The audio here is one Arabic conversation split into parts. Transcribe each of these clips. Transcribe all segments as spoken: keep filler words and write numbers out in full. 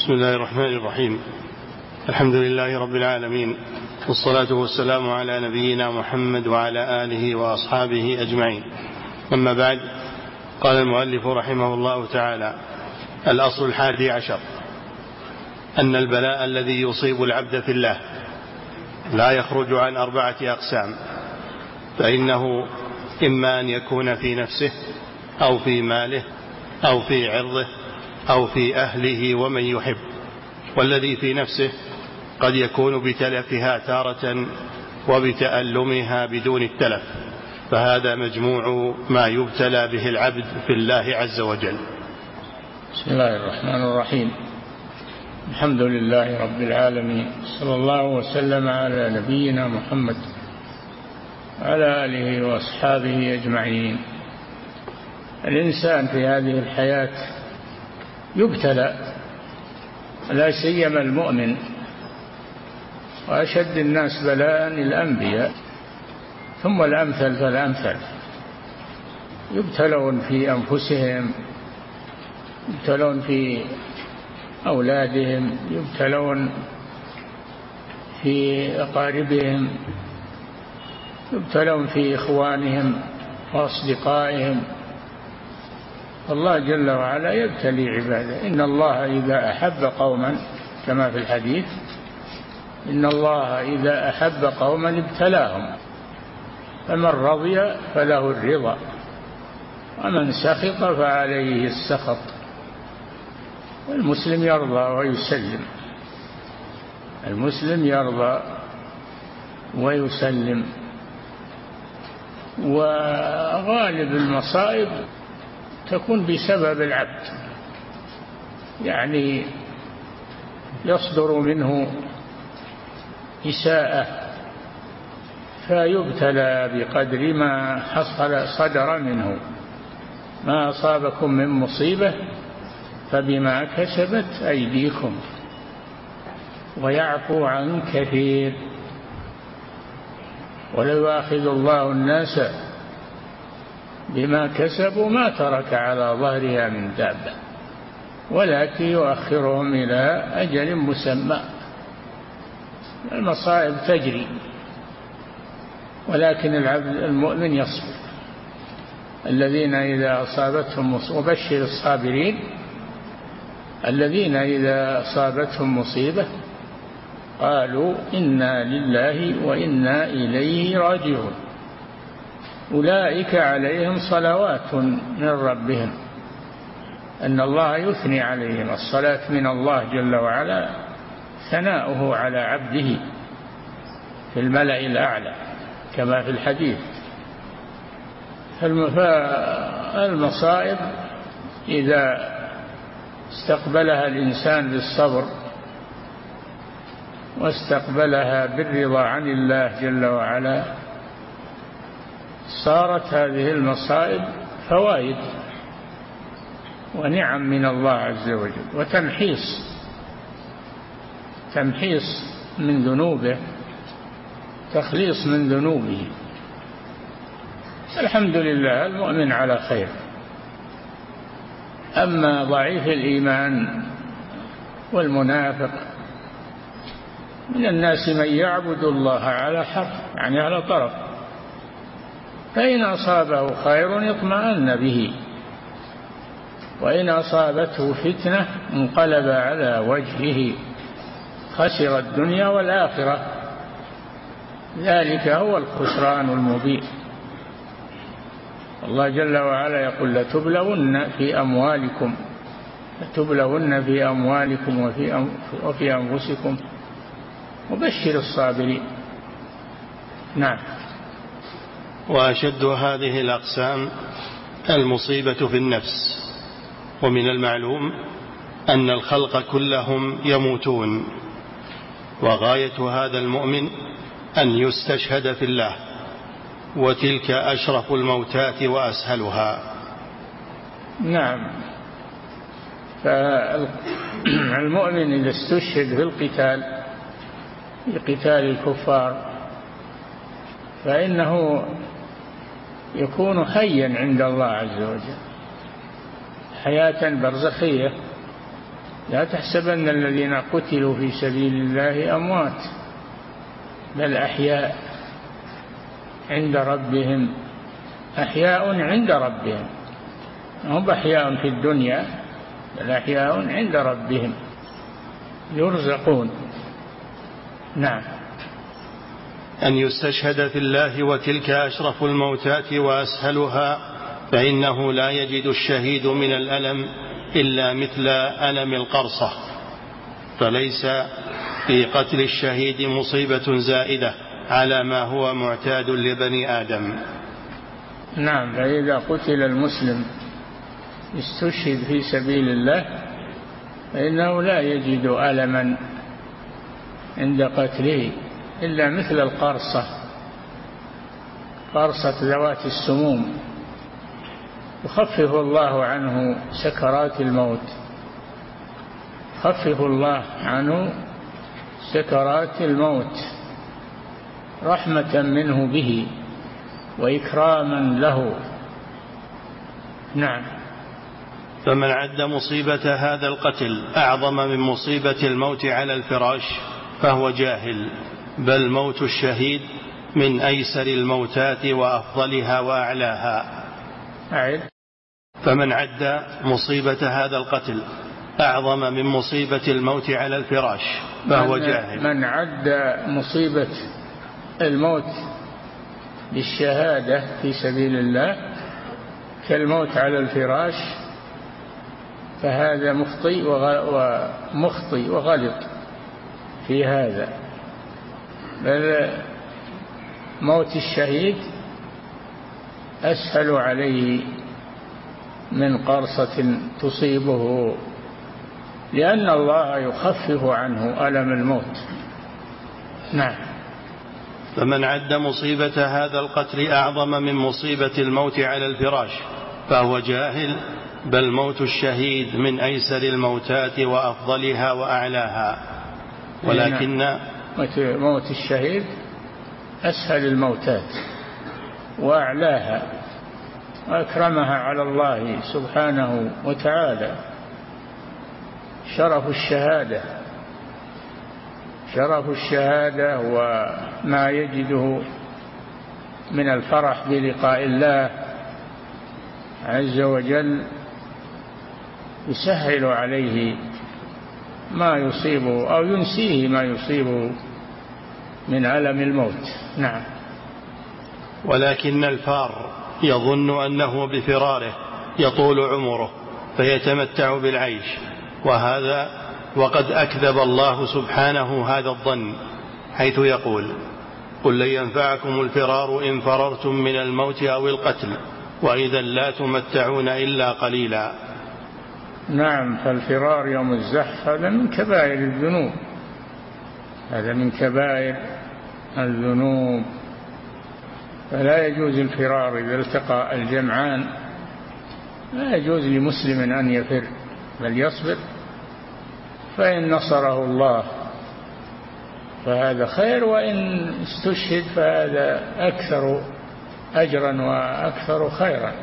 بسم الله الرحمن الرحيم. الحمد لله رب العالمين، والصلاة والسلام على نبينا محمد وعلى آله وأصحابه أجمعين. أما بعد، قال المؤلف رحمه الله تعالى: الأصل الحادي عشر أن البلاء الذي يصيب العبد في الله لا يخرج عن أربعة أقسام، فإنه إما أن يكون في نفسه أو في ماله أو في عرضه أو في أهله ومن يحب. والذي في نفسه قد يكون بتلفها تارة وبتألمها بدون التلف، فهذا مجموع ما يبتلى به العبد في الله عز وجل. بسم الله الرحمن الرحيم. الحمد لله رب العالمين، صلى الله وسلم على نبينا محمد وعلى آله وأصحابه أجمعين. الإنسان في هذه الحياة يبتلى، لا سيما المؤمن، وأشد الناس بلاء الأنبياء، ثم الأمثل فالأمثل. يبتلون في أنفسهم، يبتلون في أولادهم، يبتلون في أقاربهم، يبتلون في إخوانهم وأصدقائهم. الله جل وعلا يبتلي عباده. إن الله إذا أحب قوما، كما في الحديث، إن الله إذا أحب قوما ابتلاهم، فمن رضي فله الرضا ومن سخط فعليه السخط. المسلم يرضى ويسلم، المسلم يرضى ويسلم. وغالب المصائب تكون بسبب العبد، يعني يصدر منه إساءة فيبتلى بقدر ما حصل صدر منه. ما أصابكم من مصيبة فبما كسبت أيديكم ويعفو عن كثير. ولو يؤاخذ الله الناس بما كسبوا ما ترك على ظهرها من دابة، ولكن يؤخرهم إلى أجل مسمى. المصائب تجري، ولكن العبد المؤمن يصبر. الذين إذا أصابتهم مصيبة، وبشر الصابرين، الذين إذا أصابتهم مصيبة قالوا إنا لله وإنا إليه راجعون، أولئك عليهم صلوات من ربهم. أن الله يثني عليهم. الصلاة من الله جل وعلا ثناؤه على عبده في الملأ الأعلى كما في الحديث. فالمصائب إذا استقبلها الإنسان بالصبر واستقبلها بالرضا عن الله جل وعلا، صارت هذه المصائب فوائد ونعم من الله عز وجل، وتمحيص تمحيص من ذنوبه، تخليص من ذنوبه. الحمد لله المؤمن على خير. أما ضعيف الإيمان والمنافق، من الناس من يعبد الله على حرف، يعني على طرف، فإن أصابه خير اطمأن به، وإن أصابته فتنة انقلب على وجهه خسر الدنيا والآخرة. ذلك هو الخسران المبين. الله جل وعلا يقول: لتبلون في أموالكم لتبلون في أموالكم وفي وفي أنفسكم وبشر الصابرين. نعم. وأشد هذه الأقسام المصيبة في النفس. ومن المعلوم أن الخلق كلهم يموتون، وغاية هذا المؤمن أن يستشهد في الله، وتلك أشرف الموتات وأسهلها. نعم. فالمؤمن إذا استشهد في القتال، في قتال الكفار، فإنه يكون حيا عند الله عز وجل حياة برزخية، لا تحسبن الذين قتلوا في سبيل الله أموات بل أحياء عند ربهم أحياء عند ربهم، هم أحياء في الدنيا بل أحياء عند ربهم يرزقون. نعم. أن يستشهد في الله وتلك أشرف الموتات وأسهلها، فإنه لا يجد الشهيد من الألم إلا مثل ألم القرصة، فليس في قتل الشهيد مصيبة زائدة على ما هو معتاد لبني آدم. نعم. فإذا قتل المسلم استشهد في سبيل الله فإنه لا يجد ألما عند قتله إلا مثل القرصة، قرصة ذوات السموم، يخفف الله عنه سكرات الموت، يخفف الله عنه سكرات الموت رحمة منه به وإكراما له. نعم. فمن عد مصيبة هذا القتل أعظم من مصيبة الموت على الفراش فهو جاهل، بل موت الشهيد من أيسر الموتات وأفضلها وأعلاها. أعد. فمن عد مصيبة هذا القتل أعظم من مصيبة الموت على الفراش فهو جاهل. من عد مصيبة الموت بالشهادة في سبيل الله كالموت على الفراش فهذا مخطئ ومخطئ وغلط في هذا، بل موت الشهيد أسهل عليه من قرصة تصيبه، لأن الله يخفف عنه ألم الموت. نعم. فمن عد مصيبة هذا القتل أعظم من مصيبة الموت على الفراش فهو جاهل، بل موت الشهيد من أيسر الموتات وأفضلها وأعلاها. ولكن موت الشهيد أسهل الموتات وأعلاها وأكرمها على الله سبحانه وتعالى. شرف الشهادة شرف الشهادة وما يجده من الفرح بلقاء الله عز وجل يسهل عليه ما يصيبه أو ينسيه ما يصيبه من ألم الموت. نعم. ولكن الفار يظن أنه بفراره يطول عمره فيتمتع بالعيش، وهذا وقد أكذب الله سبحانه هذا الظن حيث يقول: قل لن ينفعكم الفرار إن فررتم من الموت أو القتل وإذا لا تمتعون إلا قليلا. نعم. فالفرار يوم الزحف هذا من كبائر الذنوب، هذا من كبائر الذنوب، فلا يجوز الفرار. إذا التقى الجمعان لا يجوز لمسلم أن يفر، بل يصبر، فإن نصره الله فهذا خير، وإن استشهد فهذا أكثر أجرا وأكثر خيرا.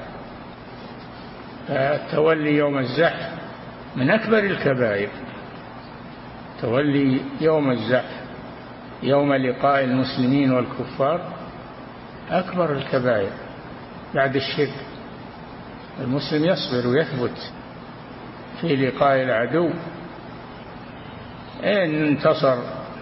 فالتولي يوم الزحف من أكبر الكبائر، تولي يوم الزحف يوم لقاء المسلمين والكفار أكبر الكبائر بعد الشرك. المسلم يصبر ويثبت في لقاء العدو، إن انتصر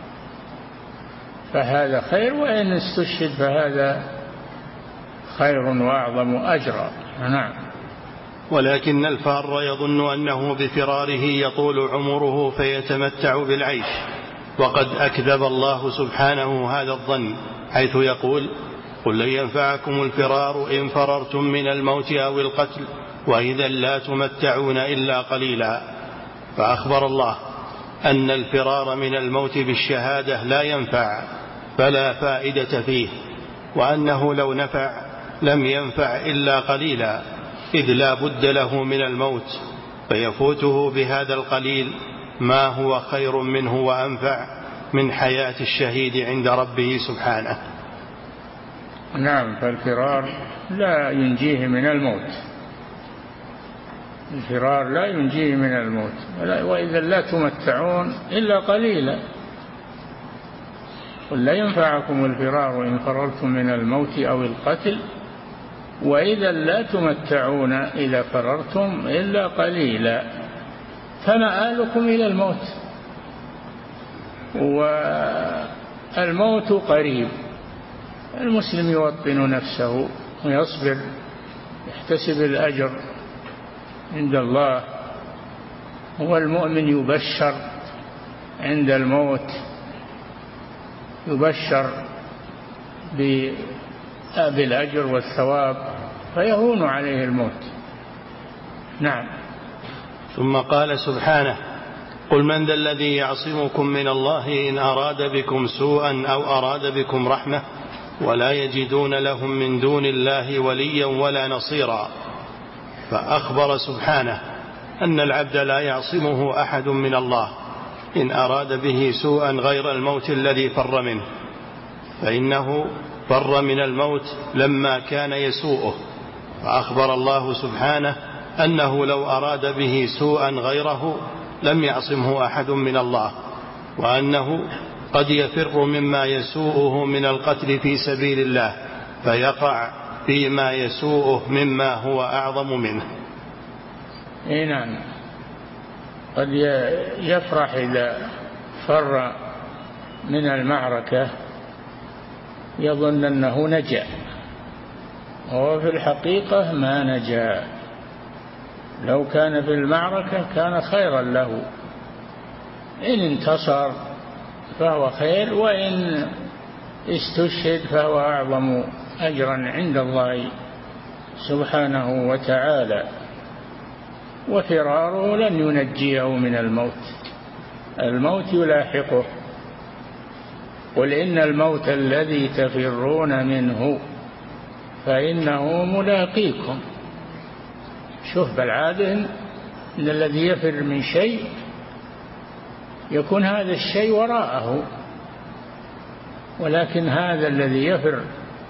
فهذا خير، وإن استشهد فهذا خير وأعظم أجرا. نعم. ولكن الفار يظن أنه بفراره يطول عمره فيتمتع بالعيش، وقد أكذب الله سبحانه هذا الظن حيث يقول: قل لن ينفعكم الفرار إن فررتم من الموت أو القتل وإذا لا تمتعون إلا قليلا. فأخبر الله أن الفرار من الموت بالشهادة لا ينفع، فلا فائدة فيه، وأنه لو نفع لم ينفع إلا قليلا، إذ لا بد له من الموت، فيفوته بهذا القليل ما هو خير منه وأنفع من حياة الشهيد عند ربه سبحانه. نعم. فالفرار لا ينجيه من الموت، الفرار لا ينجيه من الموت، وإذا لا تمتعون إلا قليلا. قل لا ينفعكم الفرار إن فررتم من الموت أو القتل وإذا لا تمتعون إذا فررتم إلا قليلا. فمآلكم إلى الموت، والموت قريب. المسلم يوطن نفسه ويصبر، يحتسب الأجر عند الله. هو المؤمن يبشر عند الموت، يبشر بالأجر والثواب فيهون عليه الموت. نعم. ثم قال سبحانه: قل من ذا الذي يعصمكم من الله إن أراد بكم سوءا أو أراد بكم رحمة ولا يجدون لهم من دون الله وليا ولا نصيرا. فأخبر سبحانه أن العبد لا يعصمه أحد من الله إن أراد به سوءا غير الموت الذي فر منه، فإنه فر من الموت لما كان يسوءه. فأخبر الله سبحانه أنه لو أراد به سوءا غيره لم يعصمه أحد من الله، وأنه قد يفر مما يسوءه من القتل في سبيل الله فيقع فيما يسوءه مما هو أعظم منه. إيه نعم، قد يفرح إذا فر من المعركة يظن أنه نجا، وهو في الحقيقة ما نجا. لو كان في المعركة كان خيرا له، إن انتصر فهو خير، وإن استشهد فهو أعظم أجرا عند الله سبحانه وتعالى. وفراره لن ينجيه من الموت، الموت يلاحقه. قل إن الموت الذي تفرون منه فإنه ملاقيكم. شوف بالعادة إن الذي يفر من شيء يكون هذا الشيء وراءه، ولكن هذا الذي يفر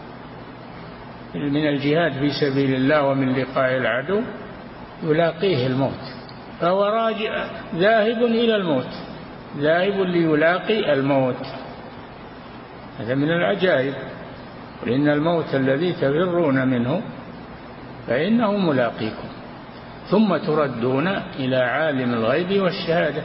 من الجهاد في سبيل الله ومن لقاء العدو يلاقيه الموت، فهو راجع ذاهب إلى الموت، ذاهب ليلاقي الموت. هذا من العجائب. لأن الموت الذي تفرون منه فإنه ملاقيكم ثم تردون إلى عالم الغيب والشهادة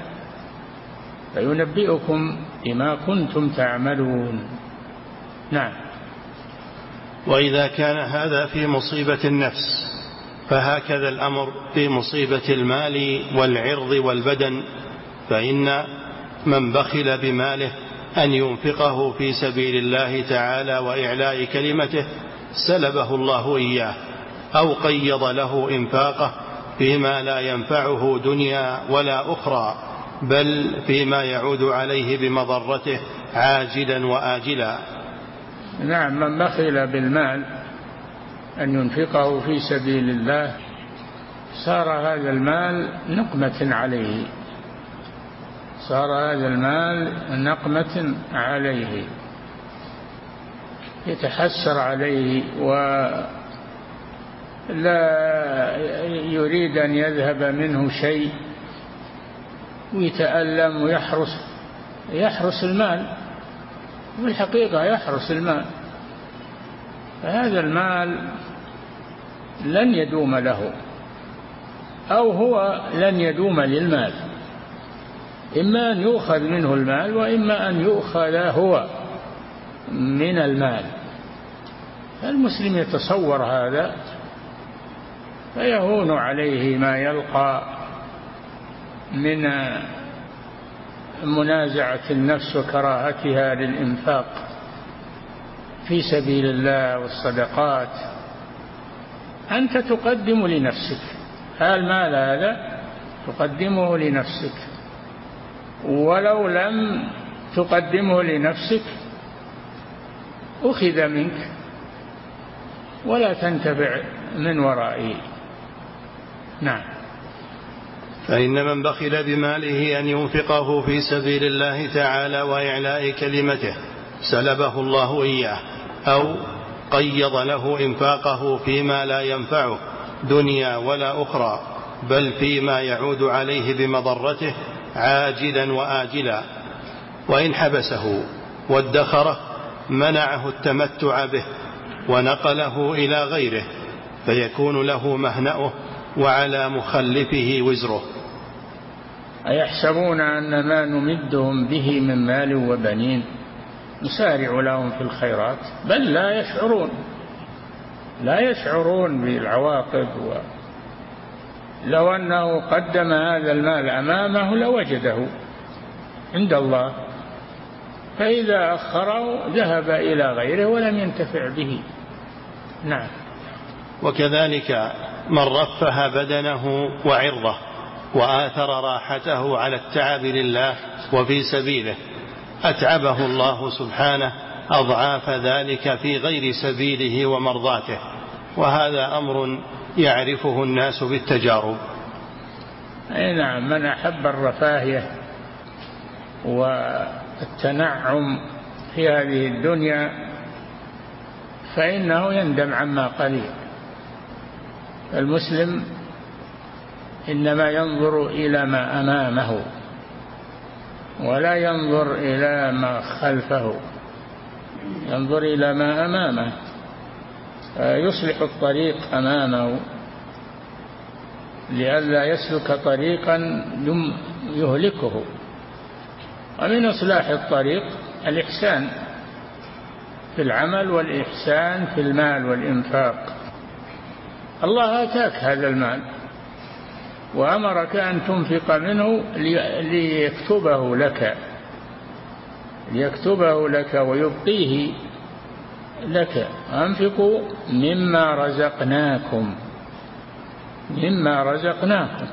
فينبئكم بما كنتم تعملون. نعم. وإذا كان هذا في مصيبة النفس فهكذا الأمر في مصيبة المال والعرض والبدن. فإن من بخل بماله أن ينفقه في سبيل الله تعالى وإعلاء كلمته سلبه الله إياه، أو قيض له إنفاقه فيما لا ينفعه دنيا ولا أخرى، بل فيما يعود عليه بمضرته عاجلا وآجلا. نعم، من بخل بالمال أن ينفقه في سبيل الله صار هذا المال نقمة عليه، صار هذا المال نقمة عليه، يتحسر عليه ولا يريد أن يذهب منه شيء، ويتألم ويحرس يحرس المال، في الحقيقة يحرس المال، فهذا المال لن يدوم له، أو هو لن يدوم للمال، إما أن يؤخذ منه المال وإما أن يؤخذ هو من المال. المسلم يتصور هذا فيهون عليه ما يلقى من منازعة النفس وكراهتها للإنفاق في سبيل الله والصدقات. أنت تقدم لنفسك المال هذا، تقدمه لنفسك، ولو لم تقدمه لنفسك أخذ منك ولا تنتفع من ورائه. نعم. فإن من بخل بماله أن ينفقه في سبيل الله تعالى وإعلاء كلمته سلبه الله إياه، أو قيض له إنفاقه فيما لا ينفعه دنيا ولا أخرى، بل فيما يعود عليه بمضرته عاجلا وآجلا، وإن حبسه وادخره منعه التمتع به ونقله إلى غيره، فيكون له مهنأه وعلى مخلفه وزره. أيحسبون أن ما نمدهم به من مال وبنين نسارع لهم في الخيرات بل لا يشعرون لا يشعرون بالعواقب. لو أنه قدم هذا المال أمامه لوجده عند الله، فإذا أخره ذهب إلى غيره ولم ينتفع به. نعم. وكذلك من رفه بدنه وعرضه وآثر راحته على التعب لله وفي سبيله أتعبه الله سبحانه أضعاف ذلك في غير سبيله ومرضاته، وهذا أمر يعرفه الناس بالتجارب. أي نعم. من أحب الرفاهية والتنعم في هذه الدنيا فإنه يندم عما قليل. المسلم إنما ينظر إلى ما أمامه ولا ينظر إلى ما خلفه، ينظر إلى ما أمامه، يصلح الطريق أمامه لئلا يسلك طريقا يهلكه. ومن إصلاح الطريق الإحسان في العمل والإحسان في المال والإنفاق. الله آتاك هذا المال وأمرك أن تنفق منه ليكتبه لك ليكتبه لك ويبقيه لك. أنفقوا مما رزقناكم مما رزقناكم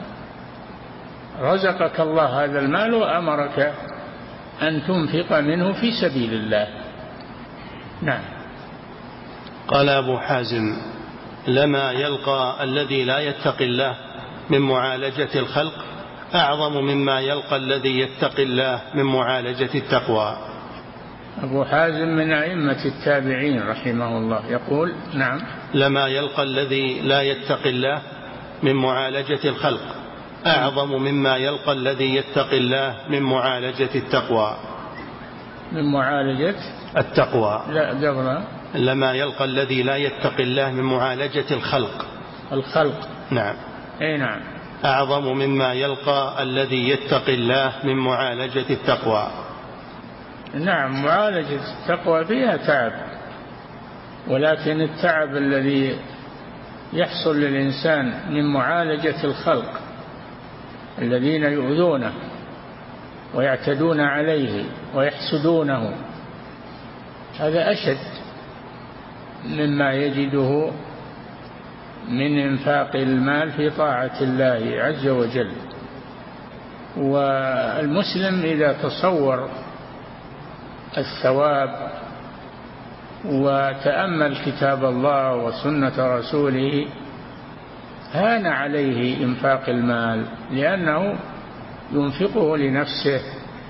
رزقك الله هذا المال وأمرك أن تنفق منه في سبيل الله. نعم. قال أبو حازم: لما يلقى الذي لا يتقي الله من معالجة الخلق أعظم مما يلقى الذي يتقي الله من معالجة التقوى. أبو حازم من أئمة التابعين رحمه الله يقول: نعم، لما يلقى الذي لا يتقي الله من معالجة الخلق أعظم مما يلقى الذي يتقي الله من معالجة التقوى. من معالجة التقوى. لا قبل. لما يلقى الذي لا يتقي الله من معالجة الخلق. الخلق. نعم. أي نعم. أعظم مما يلقى الذي يتقي الله من معالجة التقوى. نعم. معالجة التقوى فيها تعب، ولكن التعب الذي يحصل للإنسان من معالجة الخلق الذين يؤذونه ويعتدون عليه ويحسدونه هذا أشد مما يجده من إنفاق المال في طاعة الله عز وجل. والمسلم إذا تصور الثواب وتأمل كتاب الله وسنة رسوله هان عليه إنفاق المال، لأنه ينفقه لنفسه،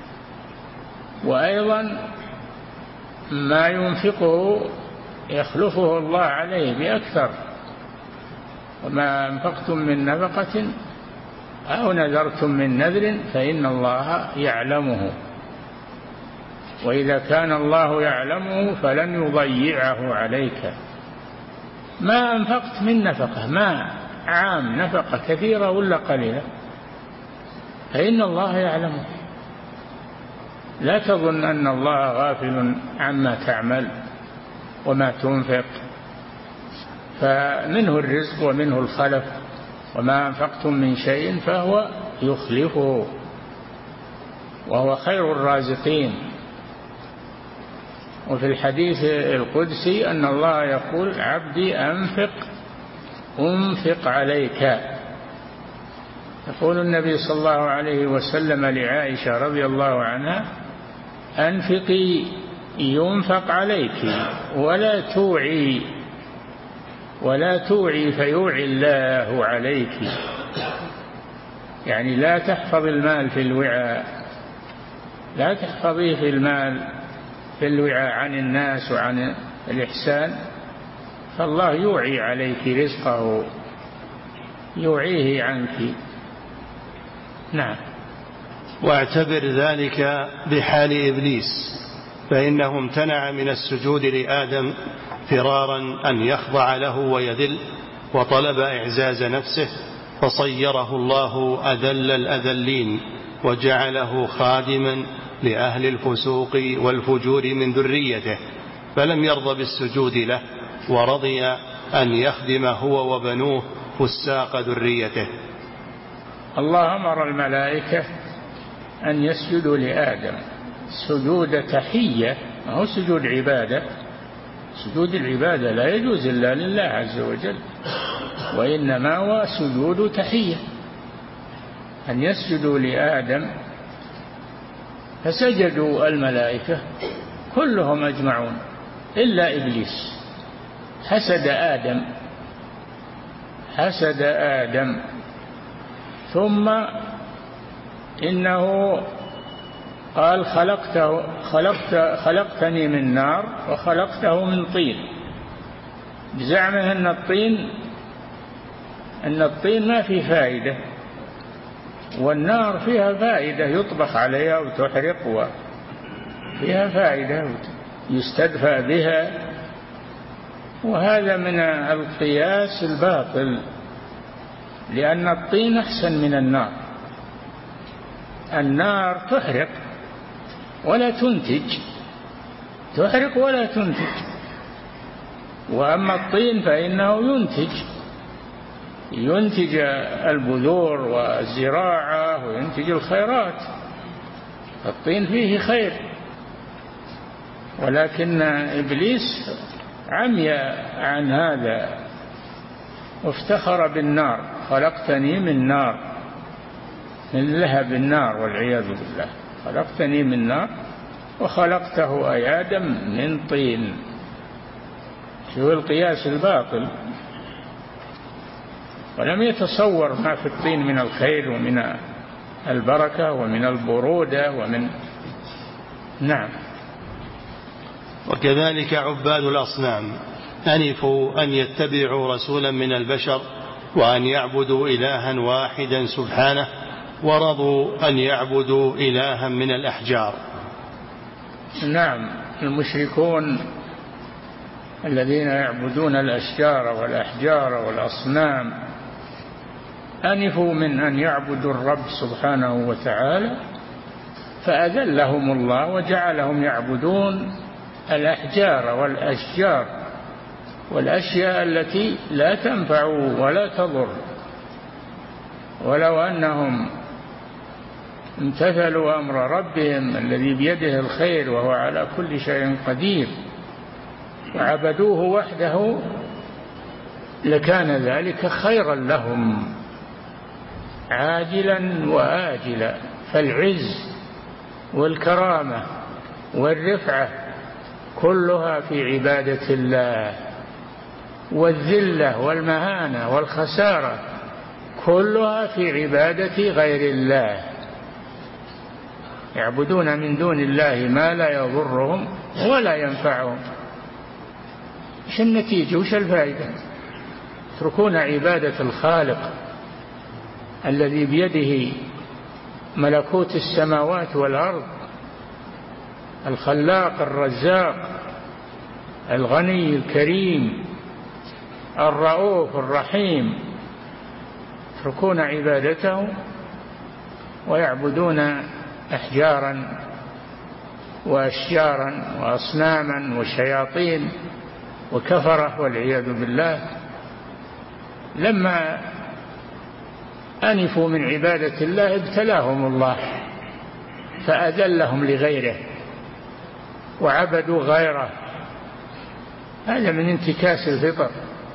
وأيضا ما ينفقه يخلفه الله عليه بأكثر. وما أنفقتم من نفقة أو نذرتم من نذر فإن الله يعلمه، وإذا كان الله يعلمه فلن يضيعه عليك. ما أنفقت من نفقة، ما عام نفقة كثيرة ولا قليلة، فإن الله يعلمه. لا تظن أن الله غافل عما تعمل وما تنفق، فمنه الرزق ومنه الخلف، وما أنفقتم من شيء فهو يخلفه وهو خير الرازقين. وفي الحديث القدسي أن الله يقول: عبدي أنفق أنفق عليك. يقول النبي صلى الله عليه وسلم لعائشة رضي الله عنها: أنفقي ينفق عليك ولا توعي ولا توعي فيوعي الله عليك. يعني لا تحفظ المال في الوعاء، لا تحفظيه في المال في الوعاء عن الناس وعن الإحسان، فالله يوعي عليك رزقه. يوعيه عنك. نعم. واعتبر ذلك بحال إبليس، فإنه امتنع من السجود لآدم فرارا أن يخضع له ويذل، وطلب إعزاز نفسه، فصيره الله أذل الأذلين، وجعله خادما لأهل الفسوق والفجور من ذريته، فلم يرضى بالسجود له، ورضي أن يخدم هو وبنوه فساق ذريته. الله أمر الملائكة أن يسجدوا لآدم سجود تحية، ما هو سجود عبادة. سجود العبادة لا يجوز إلا لله عز وجل، وإنما هو سجود تحية، أن يسجدوا لآدم. فسجدوا الملائكة كلهم أجمعون إلا إبليس، حسد آدم حسد آدم ثم إنه قال خلقته خلقت خلقتني من نار وخلقته من طين، بزعمه أن الطين أن الطين ما فيه فائدة، والنار فيها فائدة، يطبخ عليها وتحرق وفيها فائدة يستدفى بها. وهذا من القياس الباطل، لأن الطين أحسن من النار. النار تحرق ولا تنتج، تحرق ولا تنتج، وأما الطين فإنه ينتج ينتج البذور والزراعة وينتج الخيرات. الطين فيه خير، ولكن إبليس عمي عن هذا وافتخر بالنار، خلقتني من نار، من لهب النار والعياذ بالله، خلقتني من نار وخلقته أي آدم من طين. شو القياس الباطل، ولم يتصور ما في الطين من الخير ومن البركة ومن البرودة ومن نعم. وكذلك عباد الأصنام أنفوا أن يتبعوا رسولا من البشر وأن يعبدوا إلها واحدا سبحانه، ورضوا أن يعبدوا إلها من الأحجار. نعم، المشركون الذين يعبدون الأشجار والأحجار والأصنام أنفوا من أن يعبدوا الرب سبحانه وتعالى، فأذلهم الله وجعلهم يعبدون الأحجار والأشجار والأشياء التي لا تنفع ولا تضر. ولو أنهم امتثلوا أمر ربهم الذي بيده الخير وهو على كل شيء قدير وعبدوه وحده لكان ذلك خيرا لهم عاجلا وآجلا. فالعز والكرامة والرفعة كلها في عبادة الله، والذلة والمهانة والخسارة كلها في عبادة غير الله. يعبدون من دون الله ما لا يضرهم ولا ينفعهم. ايش النتيجة وش الفائدة؟ يتركون عبادة الخالق الذي بيده ملكوت السماوات والأرض، الخلاق الرزاق الغني الكريم الرؤوف الرحيم، يتركون عبادته ويعبدون أحجارا وأشجارا وأصناما وشياطين وكفرة والعياذ بالله. لما أنفوا من عبادة الله ابتلاهم الله فأذلهم لغيره وعبدوا غيره. هذا من انتكاس الفطر.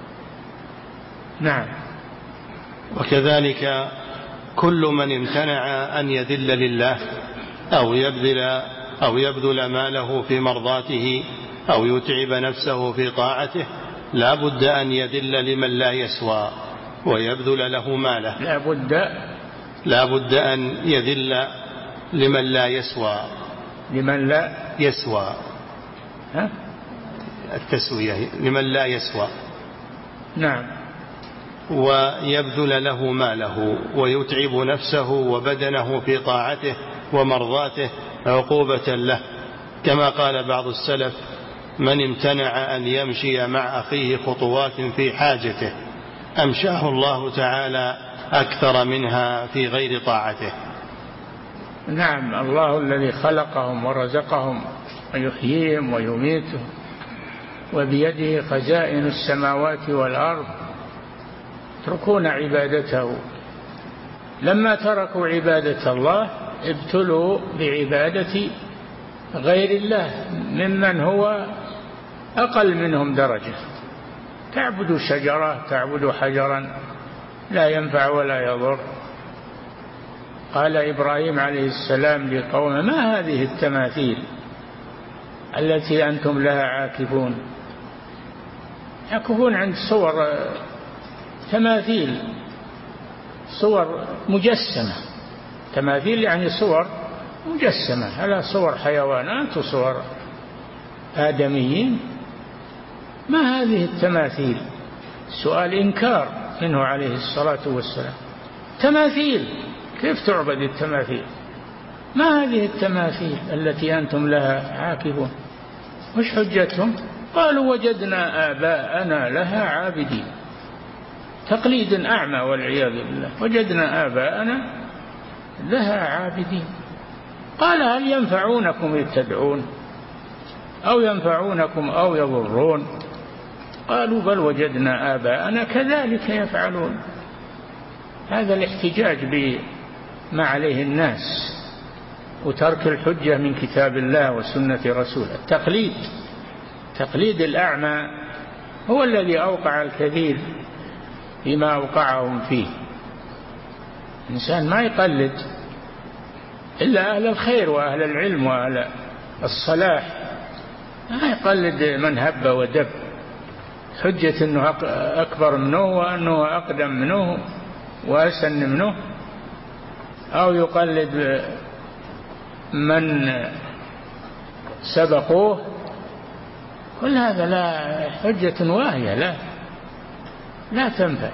نعم. وكذلك كل من امتنع أن يذل لله أو يبذل أو يبذل ماله في مرضاته أو يتعب نفسه في طاعته لا بد أن يذل لمن لا يسوى ويبذل له ماله. لا بد لا بد أن يذل لمن لا يسوى لمن لا يسوى ها؟ التسوية لمن لا يسوى. نعم. ويبذل له ماله ويتعب نفسه وبدنه في طاعته ومرضاته عقوبة له، كما قال بعض السلف: من امتنع أن يمشي مع أخيه خطوات في حاجته أمشاه الله تعالى أكثر منها في غير طاعته. نعم، الله الذي خلقهم ورزقهم ويحييهم ويميتهم وبيده خزائن السماوات والأرض يتركون عبادته. لما تركوا عبادة الله ابتلوا بعبادة غير الله ممن هو أقل منهم درجة. تعبد شجرة، تعبد حجرا لا ينفع ولا يضر. قال إبراهيم عليه السلام لقومه: ما هذه التماثيل التي أنتم لها عاكفون؟ يعكفون عند صور، تماثيل، صور مجسمة. تماثيل يعني صور مجسمة على صور حيوانات وصور آدميين. ما هذه التماثيل؟ سؤال إنكار منه عليه الصلاة والسلام. تماثيل، كيف تعبد التماثيل؟ ما هذه التماثيل التي أنتم لها عاكفون؟ وش حجتهم؟ قالوا: وجدنا آباءنا لها عابدين. تقليد أعمى والعياذ بالله. وجدنا آباءنا لها عابدين. قال: هل ينفعونكم إذ تدعون أو ينفعونكم أو يضرون؟ قالوا: بل وجدنا آباءنا كذلك يفعلون. هذا الاحتجاج بما عليه الناس وترك الحجة من كتاب الله وسنة رسوله. التقليد، تقليد الأعمى هو الذي أوقع الكثير فيما أوقعهم فيه. الإنسان ما يقلد إلا أهل الخير وأهل العلم وأهل الصلاح، ما يقلد من هب ودب حجة أنه أكبر منه وأنه أقدم منه وأسن منه، أو يقلد من سبقوه. كل هذا لا، حجة واهية لا لا تنفع.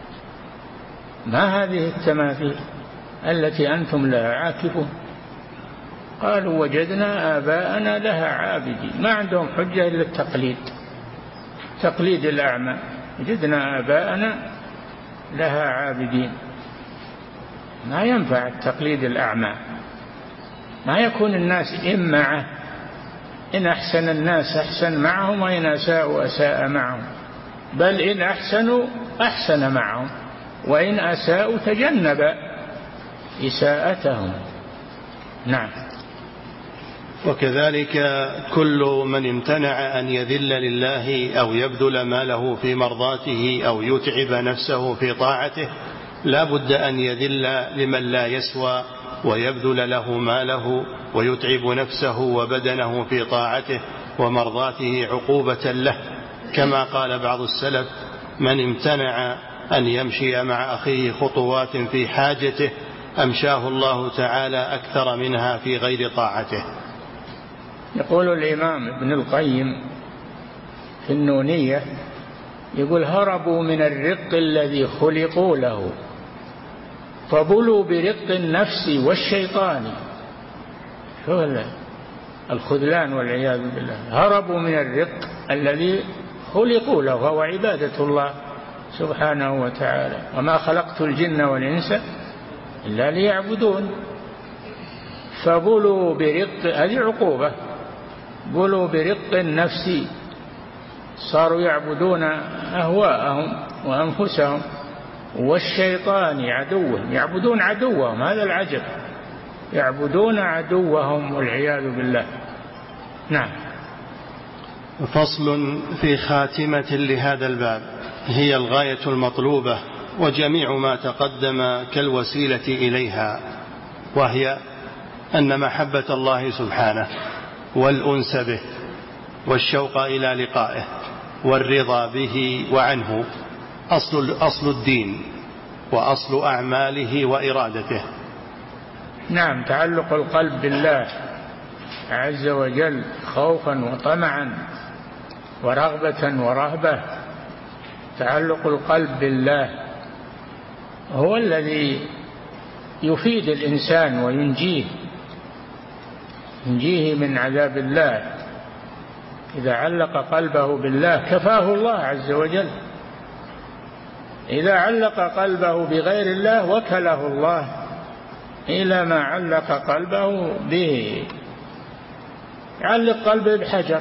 ما هذه التماثيل التي أنتم لها عاكفون؟ قالوا: وجدنا آباءنا لها عابدين. ما عندهم حجة إلا التقليد، تقليد الأعمى. وجدنا آباءنا لها عابدين. ما ينفع التقليد الأعمى. ما يكون الناس إمعة، إن أحسن الناس أحسن معهم وإن أساءوا أساء معهم، بل إن أحسنوا أحسن معهم وإن أساءوا تجنب إساءتهم. نعم. وكذلك كل من امتنع أن يذل لله أو يبذل ماله في مرضاته أو يتعب نفسه في طاعته لا بد أن يذل لمن لا يسوى ويبذل له ماله ويتعب نفسه وبدنه في طاعته ومرضاته عقوبة له، كما قال بعض السلف: من امتنع أن يمشي مع أخيه خطوات في حاجته أمشاه الله تعالى أكثر منها في غير طاعته. يقول الإمام ابن القيم في النونية، يقول: هربوا من الرق الذي خلقوا له فبلوا برق النفس والشيطان. شو الخذلان والعياذ بالله. هربوا من الرق الذي خلقوا له وهو عبادة الله سبحانه وتعالى. وما خلقت الجن والإنس إلا ليعبدون. فبلوا برق، هذه عقوبة، بلوا برق النفس، صاروا يعبدون أهواءهم وأنفسهم، والشيطان عدوهم، يعبدون عدوهم. هذا العجب، يعبدون عدوهم والعياذ بالله. نعم. فصل في خاتمة لهذا الباب، هي الغاية المطلوبة وجميع ما تقدم كالوسيلة إليها، وهي أن محبة الله سبحانه والأنس به والشوق إلى لقائه والرضا به وعنه أصل, أصل الدين وأصل أعماله وإرادته. نعم، تعلق القلب بالله عز وجل خوفا وطمعا ورغبة ورهبة. تعلق القلب بالله هو الذي يفيد الإنسان وينجيه ينجيه من عذاب الله. إذا علق قلبه بالله كفاه الله عز وجل. إذا علق قلبه بغير الله وكله الله إلى ما علق قلبه به. علق قلبه بحجر،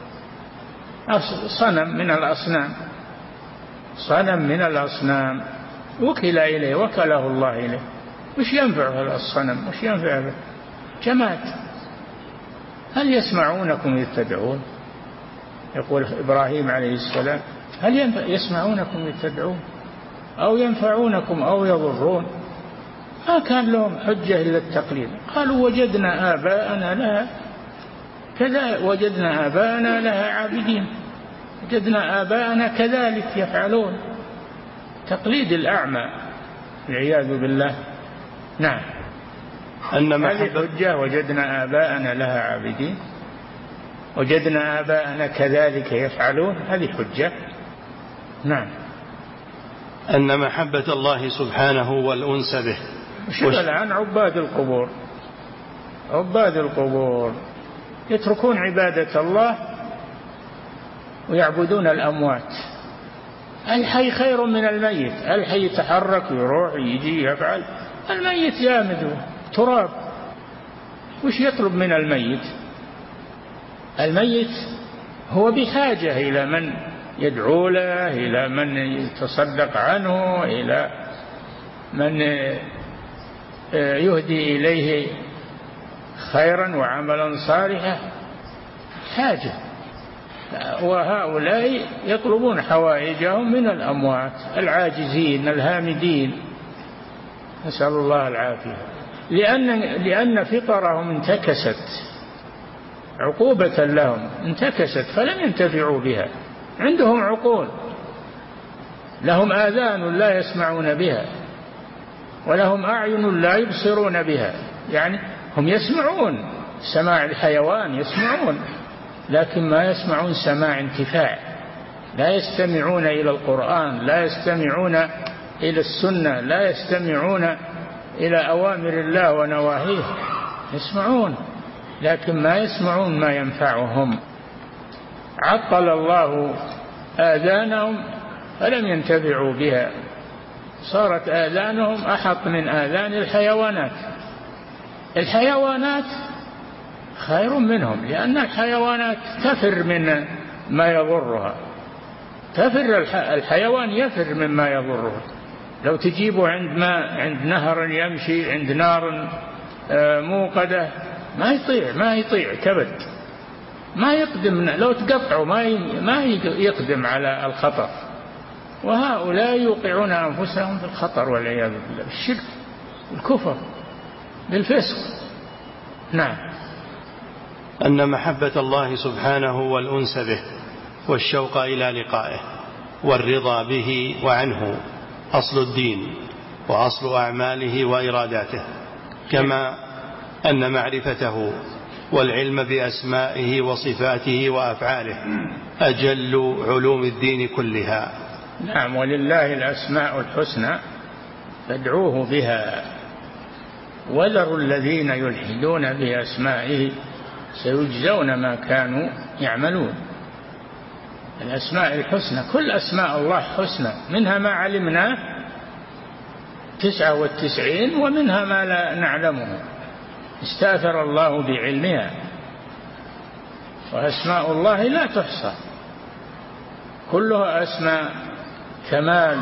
صنم من الأصنام، صنم من الأصنام وكل إليه، وكله الله إليه. وش ينفع الصنم؟ وش ينفع به؟ جماد. هل يسمعونكم إذ تدعون؟ يقول إبراهيم عليه السلام هل يسمعونكم إذ تدعون أو ينفعونكم أو يضرون؟ ما كان لهم حجة إلا التقليد. قالوا وجدنا آباءنا لها كذا، وجدنا آباءنا لها عابدين، وجدنا آباءنا كذلك يفعلون. تقليد الأعمى والعياذ بالله. نعم. أن هذه حجة. وجدنا آباءنا لها عابدين، وجدنا آباءنا كذلك يفعلون، هذه حجة. نعم. أن محبة الله سبحانه والأنس به. وش الآن عباد القبور، عباد القبور يتركون عبادة الله ويعبدون الأموات. الحي خير من الميت. الحي يتحرك ويروح يجي يفعل، الميت جامد تراب. وش يطلب من الميت؟ الميت هو بحاجة إلى من يدعو له، إلى من يتصدق عنه، إلى من يهدي إليه خيرا وعملا صالحا، حاجة. وهؤلاء يطلبون حوائجهم من الأموات العاجزين الهامدين، نسأل الله العافية. لأن لأن فطرهم انتكست، عقوبة لهم انتكست فلم ينتفعوا بها. عندهم عقول، لهم آذان لا يسمعون بها، ولهم أعين لا يبصرون بها. يعني هم يسمعون سماع الحيوان، يسمعون، لكن ما يسمعون سماع انتفاع. لا يستمعون إلى القرآن، لا يستمعون إلى السنة، لا يستمعون إلى أوامر الله ونواهيه. يسمعون لكن ما يسمعون ما ينفعهم. عطل الله آذانهم فلم ينتفعوا بها، صارت آذانهم أحط من آذان الحيوانات. الحيوانات خير منهم، لأن الحيوانات تفر من ما يضرها. تفر الحيوان يفر مما يضره. لو تجيبه عند ما عند نهر يمشي، عند نار موقدة، ما يطيع ما يطيع كبد، ما يقدم. لو تقطعه ما ما يقدم على الخطر. وهؤلاء يوقعون أنفسهم في الخطر والعياذ بالله، بالشرك بالكفر بالفسق. نعم. أن محبة الله سبحانه والأنس به والشوق إلى لقائه والرضا به وعنه أصل الدين وأصل أعماله وإراداته، كما أن معرفته والعلم بأسمائه وصفاته وأفعاله أجل علوم الدين كلها. نعم. ولله الأسماء الحسنى فادعوه بها، وذروا الذين يلحدون بأسمائه سيجزون ما كانوا يعملون. الأسماء الحسنى، كل أسماء الله حسنى، منها ما علمناه تسعة والتسعين، ومنها ما لا نعلمه استأثر الله بعلمها. وأسماء الله لا تحصى، كلها أسماء كمال،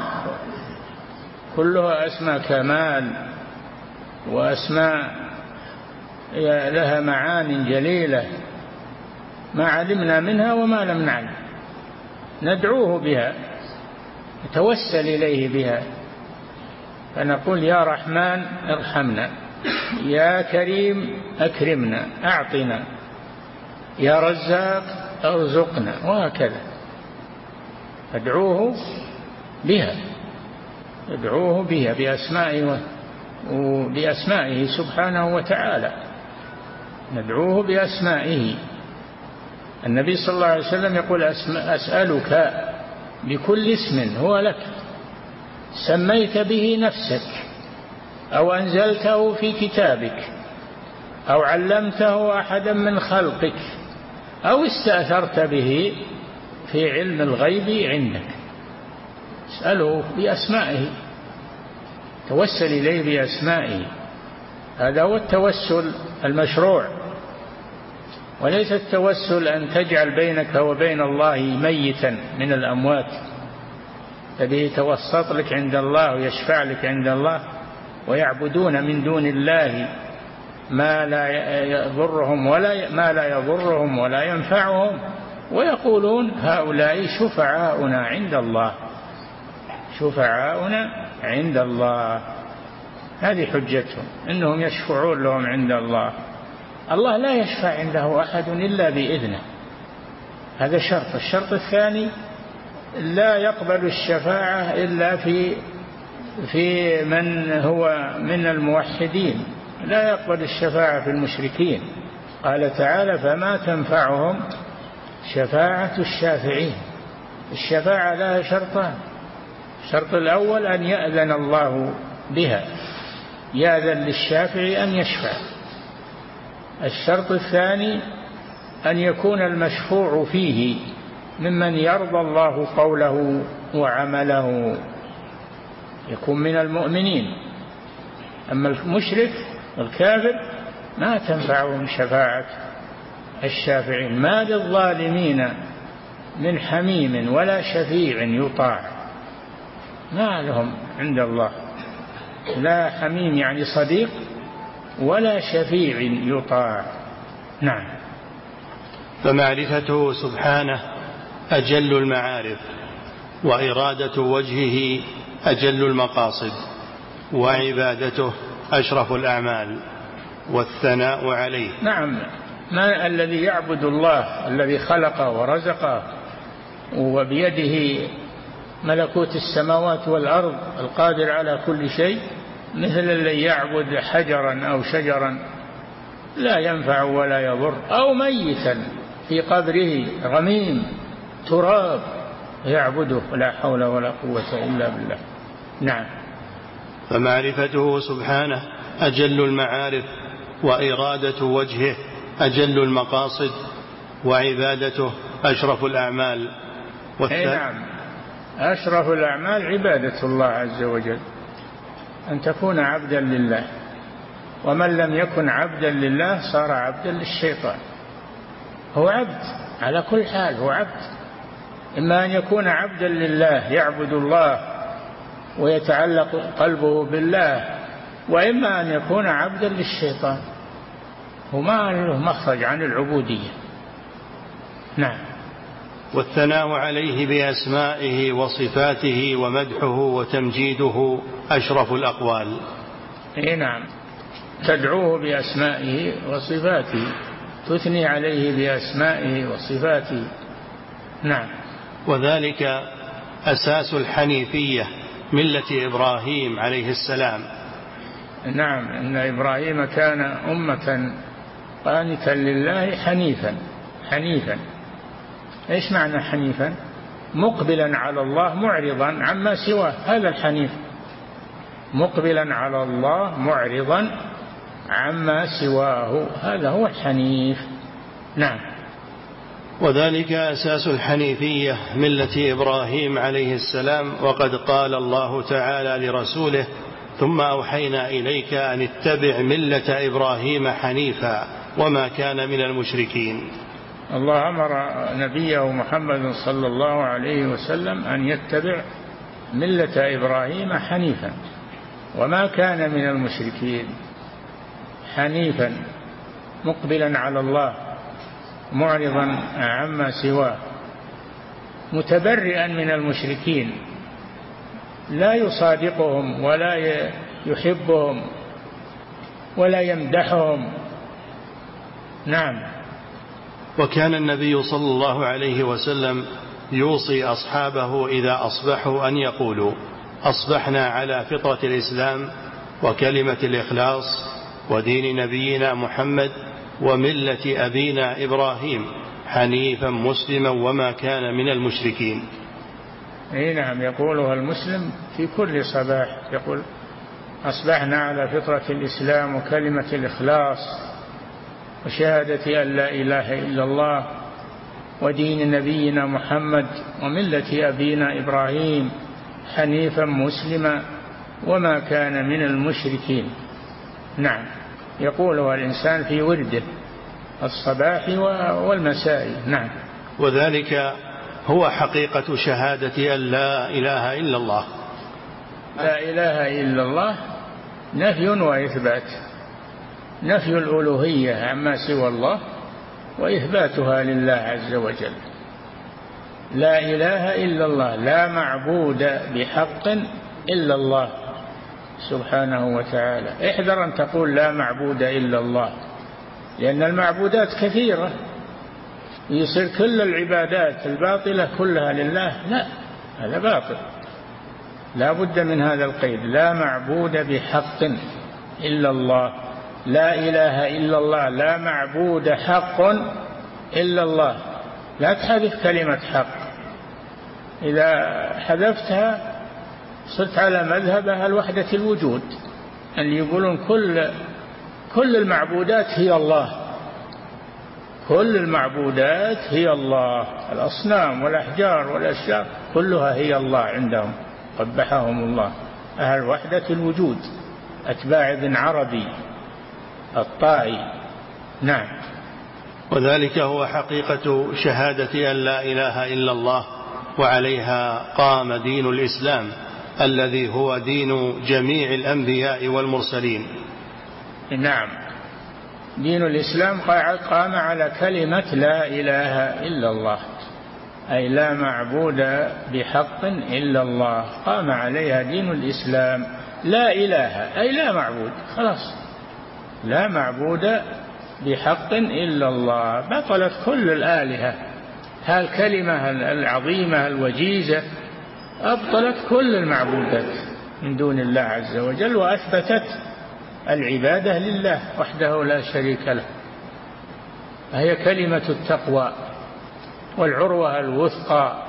كلها أسماء كمال وأسماء لها معاني جليلة ما علمنا منها وما لم نعلم. ندعوه بها، نتوسل إليه بها، فنقول يا رحمن ارحمنا، يا كريم أكرمنا أعطنا، يا رزاق ارزقنا، وهكذا. ادعوه بها، ادعوه بها بأسمائه وبأسمائه سبحانه وتعالى. ندعوه بأسمائه. النبي صلى الله عليه وسلم يقول أسألك بكل اسم هو لك سميت به نفسك أو أنزلته في كتابك أو علمته أحدا من خلقك أو استأثرت به في علم الغيب عندك. اسأله بأسمائه، توسل إليه بأسمائه، هذا هو التوسل المشروع، وليس التوسل أن تجعل بينك وبين الله ميتا من الأموات الذي يتوسط لك عند الله ويشفع لك عند الله، ويعبدون من دون الله ما لا يضرهم ولا ما لا يضرهم ولا ينفعهم، ويقولون هؤلاء شفعاؤنا عند الله، شفعاؤنا عند الله. هذه حجتهم إنهم يشفعون لهم عند الله. الله لا يشفع عنده أحد إلا بإذنه، هذا شرط. الشرط الثاني لا يقبل الشفاعة إلا في في من هو من الموحدين، لا يقبل الشفاعة في المشركين. قال تعالى فما تنفعهم شفاعة الشافعين. الشفاعة لها شرطان، الشرط الأول أن يأذن الله بها، يأذن للشافع أن يشفع. الشرط الثاني أن يكون المشفوع فيه ممن يرضى الله قوله وعمله، يكون من المؤمنين. أما المشرك الكافر ما تنفعهم شفاعة الشافعين. ما للظالمين من حميم ولا شفيع يطاع، ما لهم عند الله لا حميم يعني صديق ولا شفيع يطاع. نعم. فمعرفته سبحانه أجل المعارف، وإرادة وجهه أجل المقاصد، وعبادته أشرف الأعمال، والثناء عليه. نعم. ما الذي يعبد الله الذي خلقه ورزقه وبيده ملكوت السماوات والأرض القادر على كل شيء، مثل الذي يعبد حجرا أو شجرا لا ينفع ولا يضر، أو ميتا في قبره غميم تراب يعبده، لا حول ولا قوة إلا بالله. نعم. فمعرفته سبحانه أجل المعارف، وإرادة وجهه أجل المقاصد، وعبادته أشرف الأعمال. والث... نعم. أشرف الأعمال عبادة الله عز وجل، أن تكون عبدا لله، ومن لم يكن عبدا لله صار عبدا للشيطان. هو عبد على كل حال، هو عبد، إما أن يكون عبدا لله يعبد الله ويتعلق قلبه بالله، وإما أن يكون عبدا للشيطان، وما له مخرج عن العبودية. نعم. والثناء عليه بأسمائه وصفاته ومدحه وتمجيده أشرف الأقوال. إيه نعم. تدعوه بأسمائه وصفاته، تثني عليه بأسمائه وصفاته. نعم. وذلك أساس الحنيفية ملة إبراهيم عليه السلام. نعم. إن إبراهيم كان أمة قانتا لله حنيفا. حنيفا إيش معنى حنيفا؟ مقبلا على الله معرضا عما سواه، هذا الحنيف. مقبلا على الله معرضا عما سواه، هذا هو الحنيف. نعم. وذلك أساس الحنيفية ملة إبراهيم عليه السلام. وقد قال الله تعالى لرسوله ثم أوحينا إليك أن اتبع ملة إبراهيم حنيفا وما كان من المشركين. الله أمر نبيه محمد صلى الله عليه وسلم أن يتبع ملة إبراهيم حنيفا وما كان من المشركين. حنيفا مقبلا على الله معرضا عما سواه، متبرئا من المشركين، لا يصادقهم ولا يحبهم ولا يمدحهم. نعم. وكان النبي صلى الله عليه وسلم يوصي أصحابه إذا أصبحوا أن يقولوا أصبحنا على فطرة الإسلام وكلمة الإخلاص ودين نبينا محمد وملة أبينا إبراهيم حنيفا مسلما وما كان من المشركين. أي نعم، يقولها المسلم في كل صباح، يقول أصبحنا على فطرة الإسلام وكلمة الإخلاص وشهادة أن لا إله إلا الله ودين نبينا محمد وملة أبينا إبراهيم حنيفا مسلما وما كان من المشركين. نعم، يقولها الإنسان في ورده الصباح والمساء. نعم. وذلك هو حقيقة شهادة أن لا إله إلا الله. لا إله إلا الله نفي وإثبات، نفي الألوهية عما سوى الله وإثباتها لله عز وجل. لا إله إلا الله، لا معبود بحق إلا الله سبحانه وتعالى. احذر أن تقول لا معبود إلا الله، لأن المعبودات كثيرة، يصير كل العبادات الباطلة كلها لله. لا، هذا باطل، لا بد من هذا القيد، لا معبود بحق إلا الله. لا إله إلا الله، لا معبود حق إلا الله. لا تحذف كلمة حق، إذا حذفتها صرت على مذهب أهل وحدة الوجود اللي يقولون كل كل المعبودات هي الله، كل المعبودات هي الله، الأصنام والأحجار والأشجار كلها هي الله عندهم، قبحهم الله. أهل وحدة الوجود أتباع ابن عربي الطائي. نعم. وذلك هو حقيقة شهادة أن لا إله إلا الله، وعليها قام دين الإسلام الذي هو دين جميع الأنبياء والمرسلين. نعم، دين الإسلام قام على كلمة لا إله إلا الله، أي لا معبود بحق إلا الله، قام عليها دين الإسلام. لا إله أي لا معبود، خلاص، لا معبود بحق إلا الله، بطلت كل الآلهة. هالكلمة العظيمة الوجيزة أبطلت كل المعبودات من دون الله عز وجل، وأثبتت العبادة لله وحده لا شريك له. هي كلمة التقوى والعروة الوثقى.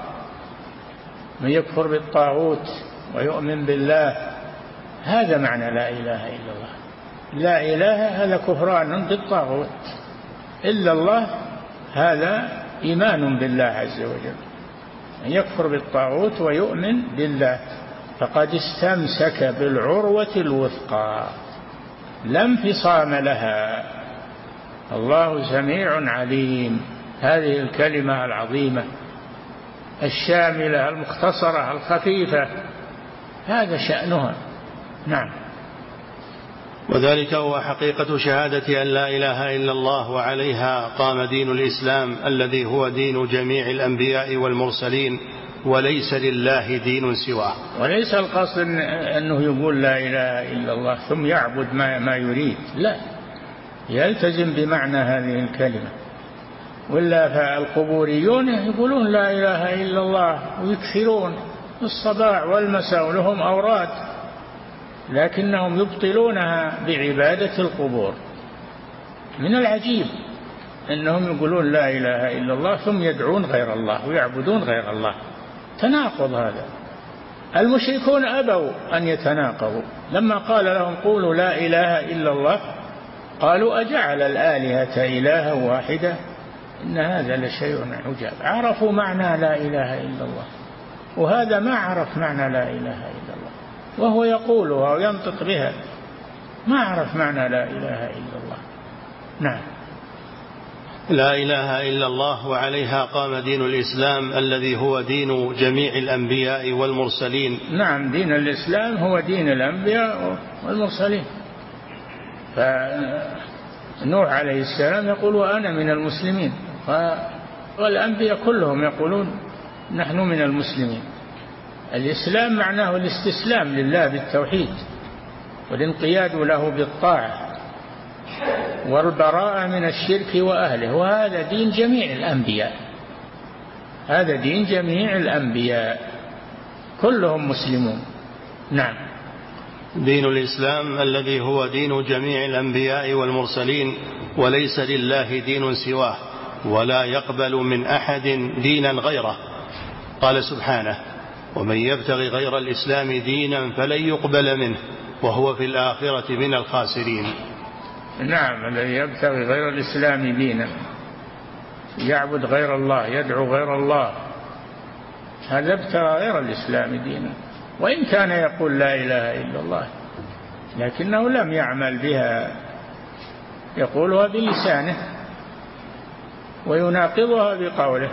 من يكفر بالطاغوت ويؤمن بالله، هذا معنى لا إله إلا الله. لا إله هذا كفران بالطاغوت، إلا الله هذا إيمان بالله عز وجل. من يكفر بالطاغوت ويؤمن بالله فقد استمسك بالعروة الوثقى لا انفصام لها. الله سميع عليم. هذه الكلمة العظيمة الشاملة المختصرة الخفيفة، هذا شأنها. نعم. وذلك هو حقيقة شهادة أن لا إله إلا الله، وعليها قام دين الإسلام الذي هو دين جميع الأنبياء والمرسلين، وليس لله دين سواه. وليس القصد أنه يقول لا إله إلا الله ثم يعبد ما, ما يريد، لا، يلتزم بمعنى هذه الكلمة. ولا فالقبوريون يقولون لا إله إلا الله ويكثرون الصباح والمساء لهم أوراد، لكنهم يبطلونها بعبادة القبور. من العجيب أنهم يقولون لا إله إلا الله ثم يدعون غير الله ويعبدون غير الله. تناقض هذا. المشركون أبوا أن يتناقضوا، لما قال لهم قولوا لا إله إلا الله قالوا أجعل الآلهة إلها واحدة إن هذا لشيء عجاب. عرفوا معنى لا إله إلا الله، وهذا ما عرف معنى لا إله إلا الله، وهو يقولها وينطق بها، ما عرف معنى لا إله إلا الله. نعم. لا إله إلا الله، وعليها قام دين الإسلام الذي هو دين جميع الأنبياء والمرسلين. نعم، دين الإسلام هو دين الأنبياء والمرسلين. فنوح عليه السلام يقول وأنا من المسلمين، والأنبياء كلهم يقولون نحن من المسلمين. الإسلام معناه الاستسلام لله بالتوحيد والانقياد له بالطاعة والبراءة من الشرك وأهله، وهذا دين جميع الأنبياء. هذا دين جميع الأنبياء كلهم مسلمون. نعم. دين الإسلام الذي هو دين جميع الأنبياء والمرسلين، وليس لله دين سواه، ولا يقبل من أحد دينا غيره. قال سبحانه ومن يبتغي غير الإسلام دينا فلن يقبل منه وهو في الآخرة من الخاسرين. نعم، الذي يبتغي غير الإسلام دينا، يعبد غير الله، يدعو غير الله، هذا ابتغى غير الإسلام دينا، وإن كان يقول لا إله إلا الله لكنه لم يعمل بها، يقولها بلسانه ويناقضها بقوله.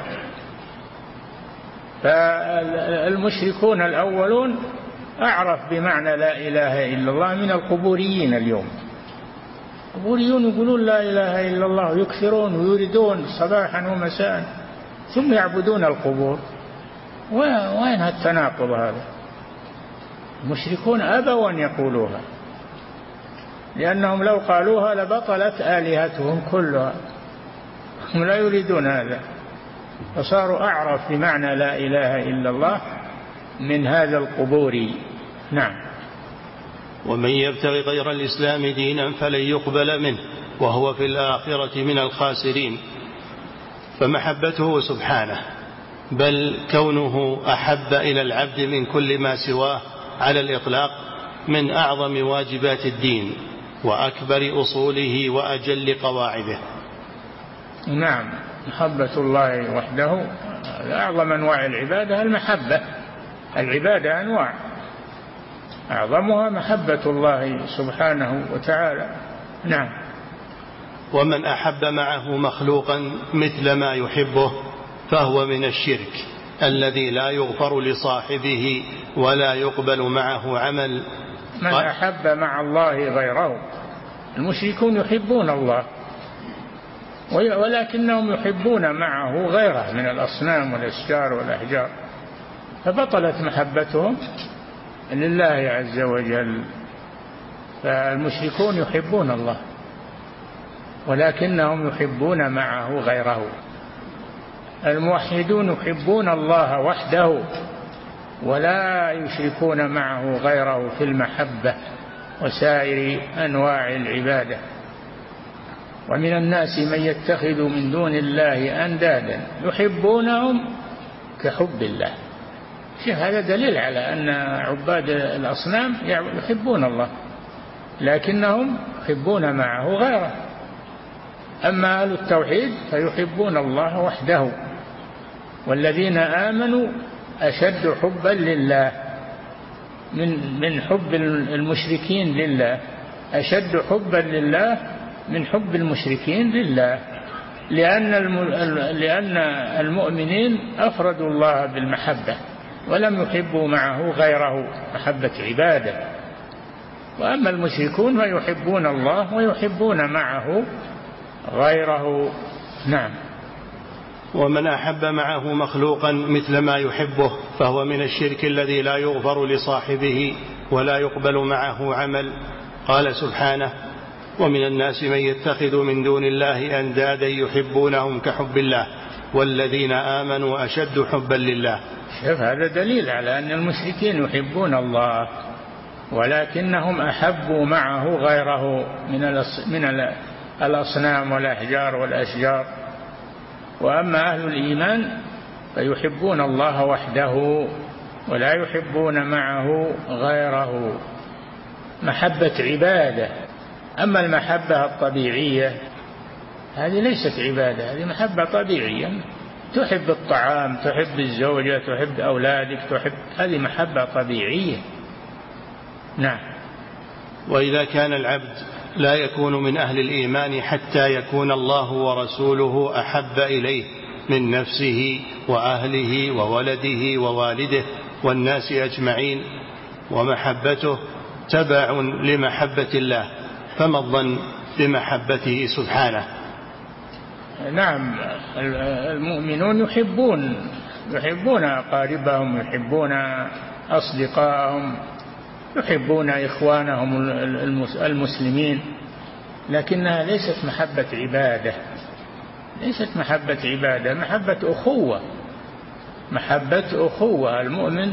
فالمشركون الأولون أعرف بمعنى لا إله إلا الله من القبوريين اليوم. القبوريون يقولون لا إله إلا الله ويكثرون ويريدون صباحا ومساء ثم يعبدون القبور. وين التناقض هذا؟ المشركون أبوا أن يقولوها، لأنهم لو قالوها لبطلت آلهتهم كلها، هم لا يريدون هذا، فصاروا أعرف بمعنى لا إله إلا الله من هذا القبوري. نعم. ومن يبتغي غير الإسلام دينا فلن يقبل منه وهو في الآخرة من الخاسرين. فمحبته سبحانه، بل كونه أحب إلى العبد من كل ما سواه على الإطلاق، من أعظم واجبات الدين وأكبر أصوله وأجل قواعده. نعم، محبة الله وحده أعظم أنواع العبادة. المحبة، العبادة أنواع، أعظمها محبة الله سبحانه وتعالى. نعم. ومن أحب معه مخلوقا مثل ما يحبه فهو من الشرك الذي لا يغفر لصاحبه ولا يقبل معه عمل. من أحب مع الله غيره، المشركون يحبون الله ولكنهم يحبون معه غيره من الأصنام والأشجار والأحجار، فبطلت محبتهم لله عز وجل. فالمشركون يحبون الله ولكنهم يحبون معه غيره. الموحدون يحبون الله وحده ولا يشركون معه غيره في المحبة وسائر أنواع العبادة. ومن الناس من يتخذ من دون الله أندادا يحبونهم كحب الله. شوف، هذا دليل على أن عباد الأصنام يحبون الله لكنهم يحبون معه غيره. أما أهل التوحيد فيحبون الله وحده. والذين آمنوا أشد حبا لله من من حب المشركين لله، أشد حبا لله من حب المشركين لله، لأن لأن المؤمنين أفردوا الله بالمحبة ولم يحبوا معه غيره محبة عبادة. وأما المشركون فيحبون الله ويحبون معه غيره. نعم. ومن أحب معه مخلوقا مثل ما يحبه فهو من الشرك الذي لا يغفر لصاحبه ولا يقبل معه عمل. قال سبحانه: ومن الناس من يتخذ من دون الله أندادا يحبونهم كحب الله والذين آمنوا أشد حبا لله. شوف، هذا دليل على أن المشركين يحبون الله ولكنهم أحبوا معه غيره من من الأصنام والأحجار والأشجار. وأما أهل الإيمان فيحبون الله وحده ولا يحبون معه غيره، محبة عبادة. أما المحبة الطبيعية هذه ليست عبادة، هذه محبة طبيعية، تحب الطعام، تحب الزوجة، تحب أولادك، تحب، هذه محبة طبيعية. نعم. وإذا كان العبد لا يكون من أهل الإيمان حتى يكون الله ورسوله أحب إليه من نفسه وأهله وولده ووالده والناس أجمعين، ومحبته تبع لمحبة الله، فما الظن بمحبته سبحانه؟ نعم، المؤمنون يحبون يحبون أقاربهم، يحبون أصدقائهم، يحبون إخوانهم المسلمين، لكنها ليست محبة عبادة، ليست محبة عبادة، محبة أخوة، محبة أخوة. المؤمن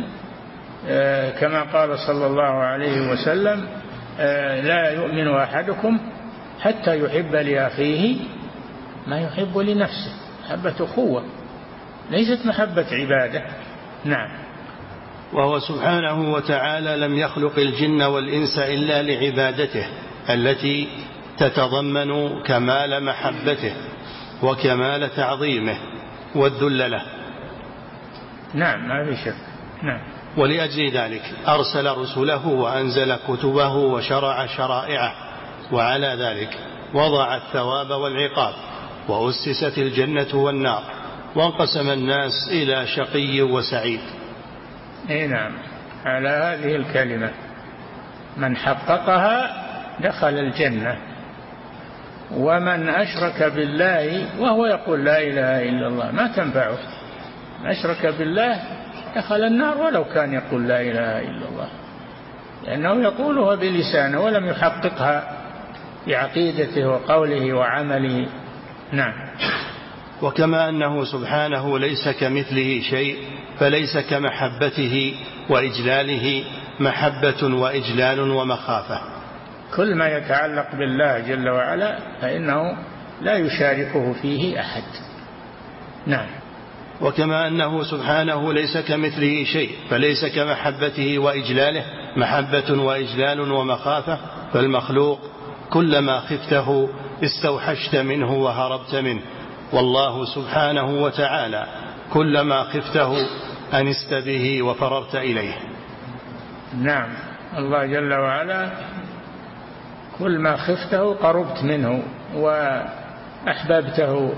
كما قال صلى الله عليه وسلم: لا يؤمن أحدكم حتى يحب لأخيه ما يحب لنفسه. محبة أخوة ليست محبة عبادة. نعم. وهو سبحانه وتعالى لم يخلق الجن والإنس إلا لعبادته التي تتضمن كمال محبته وكمال تعظيمه والذل له. نعم ما في شك. نعم. ولأجل ذلك أرسل رسله وأنزل كتبه وشرع شرائعه، وعلى ذلك وضع الثواب والعقاب، وأسست الجنة والنار، وانقسم الناس إلى شقي وسعيد. اي نعم، على هذه الكلمة من حققها دخل الجنة، ومن أشرك بالله وهو يقول لا إله إلا الله ما تنفعه، أشرك بالله دخل النار ولو كان يقول لا إله إلا الله، لأنه يقولها بلسانه ولم يحققها بعقيدته وقوله وعمله. نعم. وكما أنه سبحانه ليس كمثله شيء، فليس كمحبته وإجلاله محبة وإجلال ومخافة. كل ما يتعلق بالله جل وعلا فإنه لا يشاركه فيه أحد. نعم. وكما أنه سبحانه ليس كمثله شيء، فليس كمحبته وإجلاله محبة وإجلال ومخافة، فالمخلوق كلما خفته استوحشت منه وهربت منه، والله سبحانه وتعالى كلما خفته أنست به وفررت إليه. نعم. الله جل وعلا كل ما خفته قربت منه وأحببته،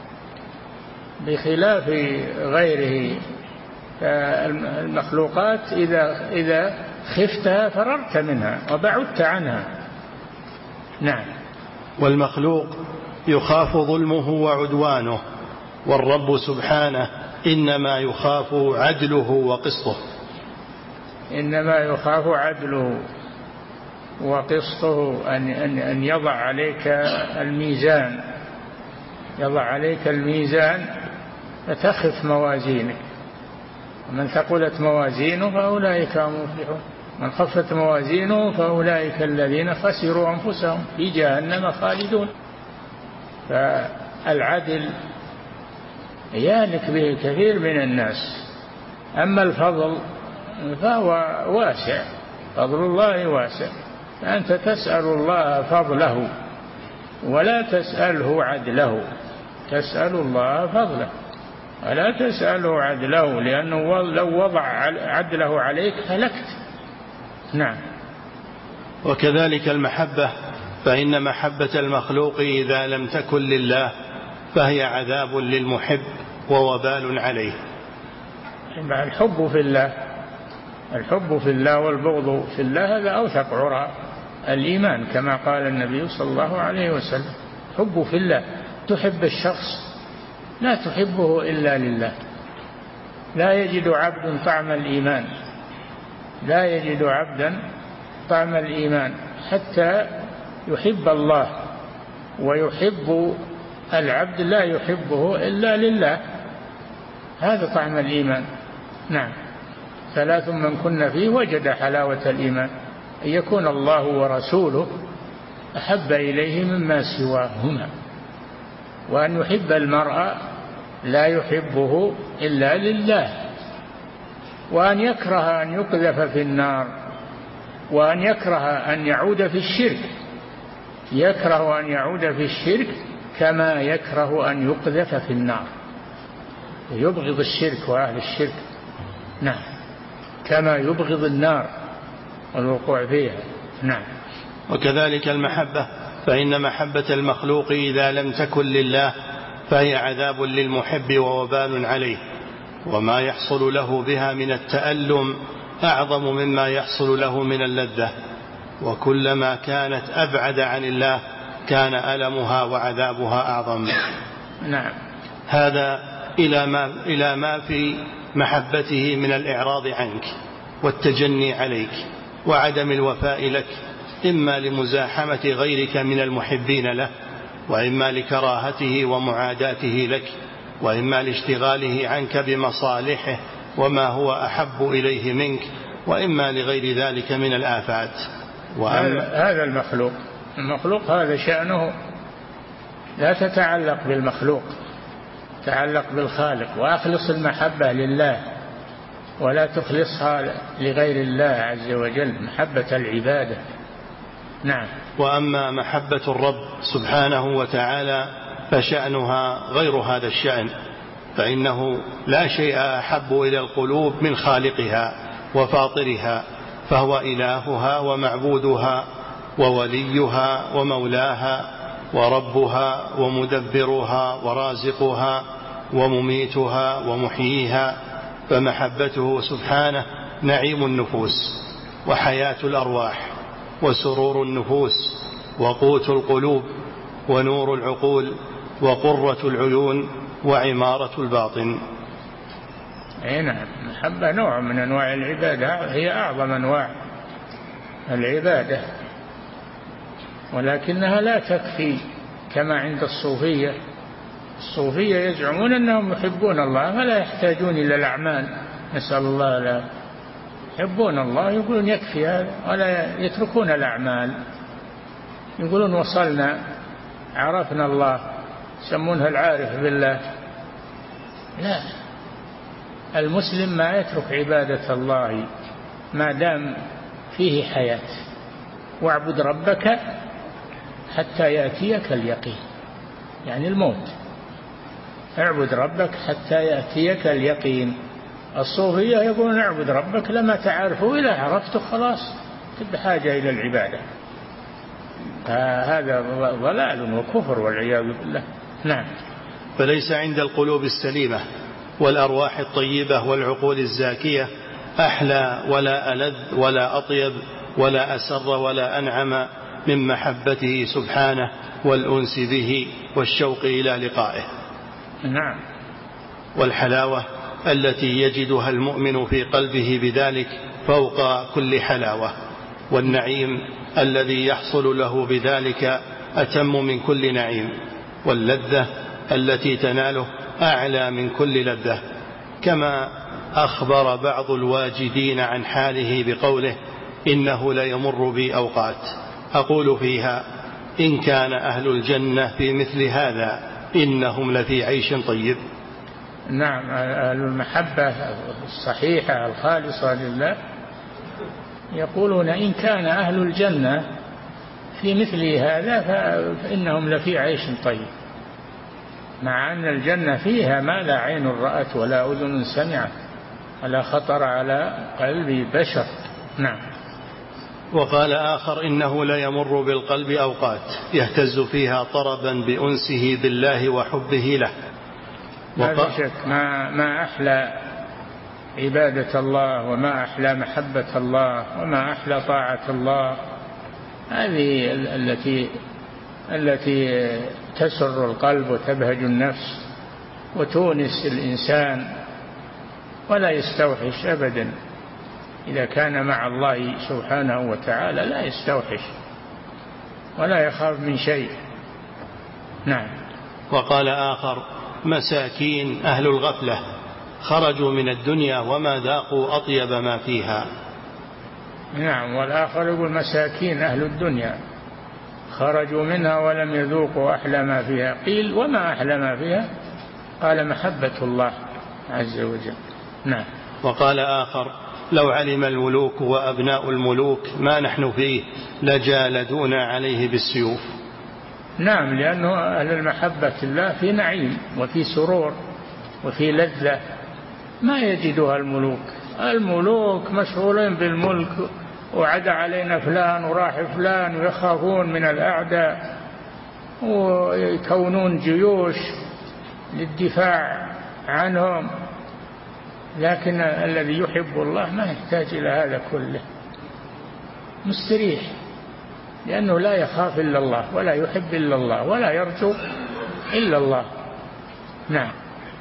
بخلاف غيره. المخلوقات إذا إذا خفتها فررت منها وبعدت عنها. نعم. والمخلوق يخاف ظلمه وعدوانه، والرب سبحانه إنما يخاف عدله وقسطه. إنما يخاف عدله وقسطه، أن أن يضع عليك الميزان، يضع عليك الميزان فتخف موازينك، ومن ثقلت موازينه فأولئك هم المفلحون، من خفت موازينه فأولئك الذين خسروا أنفسهم في جهنم خالدون. فالعدل يهلك به كثير من الناس. أما الفضل فهو واسع، فضل الله واسع، فأنت تسأل الله فضله ولا تسأله عدله، تسأل الله فضله ولا تسأله عدله، لأنه لو وضع عدله عليك هلكت. نعم. وكذلك المحبة، فإن محبة المخلوق إذا لم تكن لله فهي عذاب للمحب ووبال عليه. الحب في الله، الحب في الله والبغض في الله هذا أوثق عرى الإيمان، كما قال النبي صلى الله عليه وسلم: حب في الله، تحب الشخص لا تحبه إلا لله. لا يجد عبد طعم الإيمان، لا يجد عبدا طعم الإيمان حتى يحب الله، ويحب العبد لا يحبه إلا لله، هذا طعم الإيمان. نعم. ثلاث من كن فيه وجد حلاوة الإيمان: أن يكون الله ورسوله أحب إليه مما سواهما، وأن يحب المرء لا يحبه إلا لله، وأن يكره أن يقذف في النار، وأن يكره أن يعود في الشرك، يكره أن يعود في الشرك كما يكره أن يقذف في النار، يبغض الشرك وأهل الشرك. نعم. كما يبغض النار والوقوع فيها. نعم. وكذلك المحبة، فإن محبة المخلوق إذا لم تكن لله فهي عذاب للمحب ووبال عليه، وما يحصل له بها من التألم أعظم مما يحصل له من اللذة، وكلما كانت أبعد عن الله كان ألمها وعذابها أعظم. نعم. هذا إلى ما, إلى ما في محبته من الإعراض عنك والتجني عليك وعدم الوفاء لك، إما لمزاحمة غيرك من المحبين له، وإما لكراهته ومعاداته لك، وإما لاشتغاله عنك بمصالحه وما هو أحب إليه منك، وإما لغير ذلك من الآفات. هذا المخلوق، المخلوق هذا شأنه لا تتعلق بالمخلوق، تتعلق بالخالق. وأخلص المحبة لله ولا تخلصها لغير الله عز وجل، محبة العبادة. نعم. وأما محبة الرب سبحانه وتعالى فشأنها غير هذا الشأن، فإنه لا شيء أحب إلى القلوب من خالقها وفاطرها، فهو إلهها ومعبودها ووليها ومولاها وربها ومدبرها ورازقها ومميتها ومحييها. فمحبته سبحانه نعيم النفوس وحياة الأرواح وسرور النفوس وقوت القلوب ونور العقول وقرة العيون وعمارة الباطن. أي نعم، المحبة نوع من أنواع العبادة، هي أعظم أنواع العبادة، ولكنها لا تكفي كما عند الصوفية. الصوفية يزعمون أنهم يحبون الله فلا يحتاجون إلى الأعمال، نسأل الله لا يحبون الله، يقولون يكفي هذا ولا يتركون الأعمال، يقولون وصلنا عرفنا الله، يسمونها العارف بالله. لا، المسلم ما يترك عبادة الله ما دام فيه حياة. واعبد ربك حتى يأتيك اليقين، يعني الموت. اعبد ربك حتى يأتيك اليقين. الصوفية يقولون اعبد ربك لما تعرفه، إذا عرفته خلاص بحاجة إلى العبادة. هذا ضلال وكفر والعياذ بالله. نعم. فليس عند القلوب السليمة والأرواح الطيبة والعقول الزاكية أحلى ولا ألذ ولا أطيب ولا أسر ولا أنعم من محبته سبحانه والأنس به والشوق إلى لقائه. نعم. والحلاوة التي يجدها المؤمن في قلبه بذلك فوق كل حلاوة، والنعيم الذي يحصل له بذلك أتم من كل نعيم، واللذة التي تناله أعلى من كل لذة، كما أخبر بعض الواجدين عن حاله بقوله: إنه ليمر بي أوقات أقول فيها إن كان أهل الجنة في مثل هذا إنهم لفي عيش طيب. نعم، أهل المحبة الصحيحة الخالصة لله يقولون إن كان أهل الجنة في مثل هذا فإنهم لفي عيش طيب، مع أن الجنة فيها ما لا عين رأت ولا أذن سمعت ولا خطر على قلب بشر. نعم. وقال آخر: إنه لا يمر بالقلب أوقات يهتز فيها طربا بأنسه بالله وحبه له. لا شك ما, ما أحلى عبادة الله، وما أحلى محبة الله، وما أحلى طاعة الله. هذه التي التي تسر القلب وتبهج النفس وتونس الإنسان، ولا يستوحش أبدا إذا كان مع الله سبحانه وتعالى، لا يستوحش ولا يخاف من شيء. نعم. وقال آخر: مساكين أهل الغفلة خرجوا من الدنيا وما ذاقوا أطيب ما فيها. نعم. والآخر يقول مساكين أهل الدنيا خرجوا منها ولم يذوقوا أحلى ما فيها. قيل: وما أحلى ما فيها؟ قال: محبة الله عز وجل. نعم. وقال آخر: لو علم الملوك وأبناء الملوك ما نحن فيه لجالدونا عليه بالسيوف. نعم، لأنه أهل المحبة الله في نعيم وفي سرور وفي لذة ما يجدها الملوك. الملوك مشغولين بالملك، وعدى علينا فلان وراح فلان، ويخافون من الأعداء ويكونون جيوش للدفاع عنهم. لكن الذي يحب الله ما يحتاج إلى هذا كله، مستريح، لأنه لا يخاف إلا الله ولا يحب إلا الله ولا يرجو إلا الله. نعم.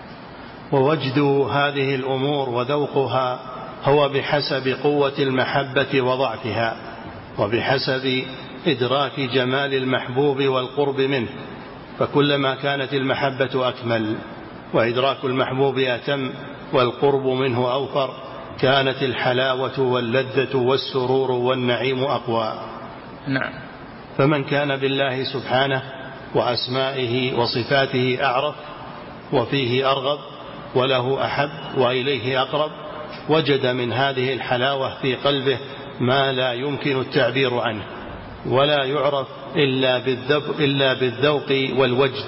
ووجد هذه الأمور وذوقها هو بحسب قوة المحبة وضعفها، وبحسب إدراك جمال المحبوب والقرب منه. فكلما كانت المحبة أكمل وإدراك المحبوب أتم والقرب منه أوفر كانت الحلاوة واللذة والسرور والنعيم أقوى. نعم. فمن كان بالله سبحانه وأسمائه وصفاته أعرف وفيه أرغب وله أحب وإليه أقرب وجد من هذه الحلاوة في قلبه ما لا يمكن التعبير عنه، ولا يعرف إلا بالذوق, إلا بالذوق والوجد.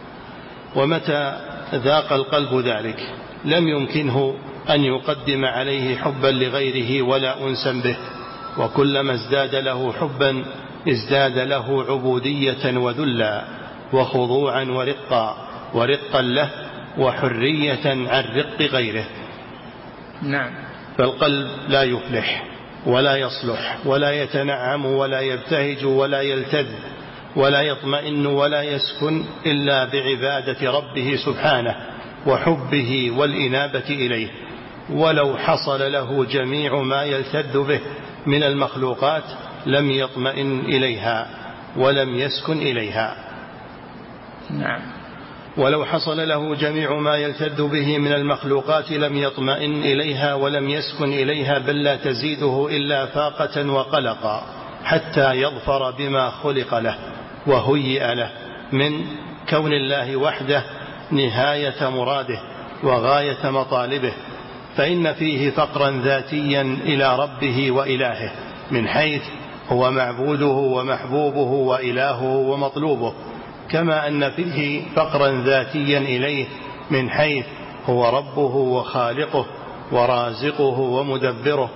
ومتى ذاق القلب ذلك لم يمكنه أن يقدم عليه حبا لغيره ولا أنسا به، وكلما ازداد له حبا ازداد له عبودية وذلا وخضوعا ورقا ورقا له وحرية عن رق غيره. نعم. فالقلب لا يفلح ولا يصلح ولا يتنعم ولا يبتهج ولا يلتذ ولا يطمئن ولا يسكن إلا بعبادة ربه سبحانه وحبه والإنابة إليه. ولو حصل له جميع ما يلتذ به من المخلوقات لم يطمئن إليها ولم يسكن إليها. نعم. ولو حصل له جميع ما يلتذ به من المخلوقات لم يطمئن إليها ولم يسكن إليها، بل لا تزيده إلا فاقة وقلقا حتى يظفر بما خلق له وهيئ له من كون الله وحده نهاية مراده وغاية مطالبه، فإن فيه فقرا ذاتيا إلى ربه وإلهه من حيث هو معبوده ومحبوبه وإلهه ومطلوبه، كما أن فيه فقرا ذاتيا إليه من حيث هو ربه وخالقه ورازقه ومدبره.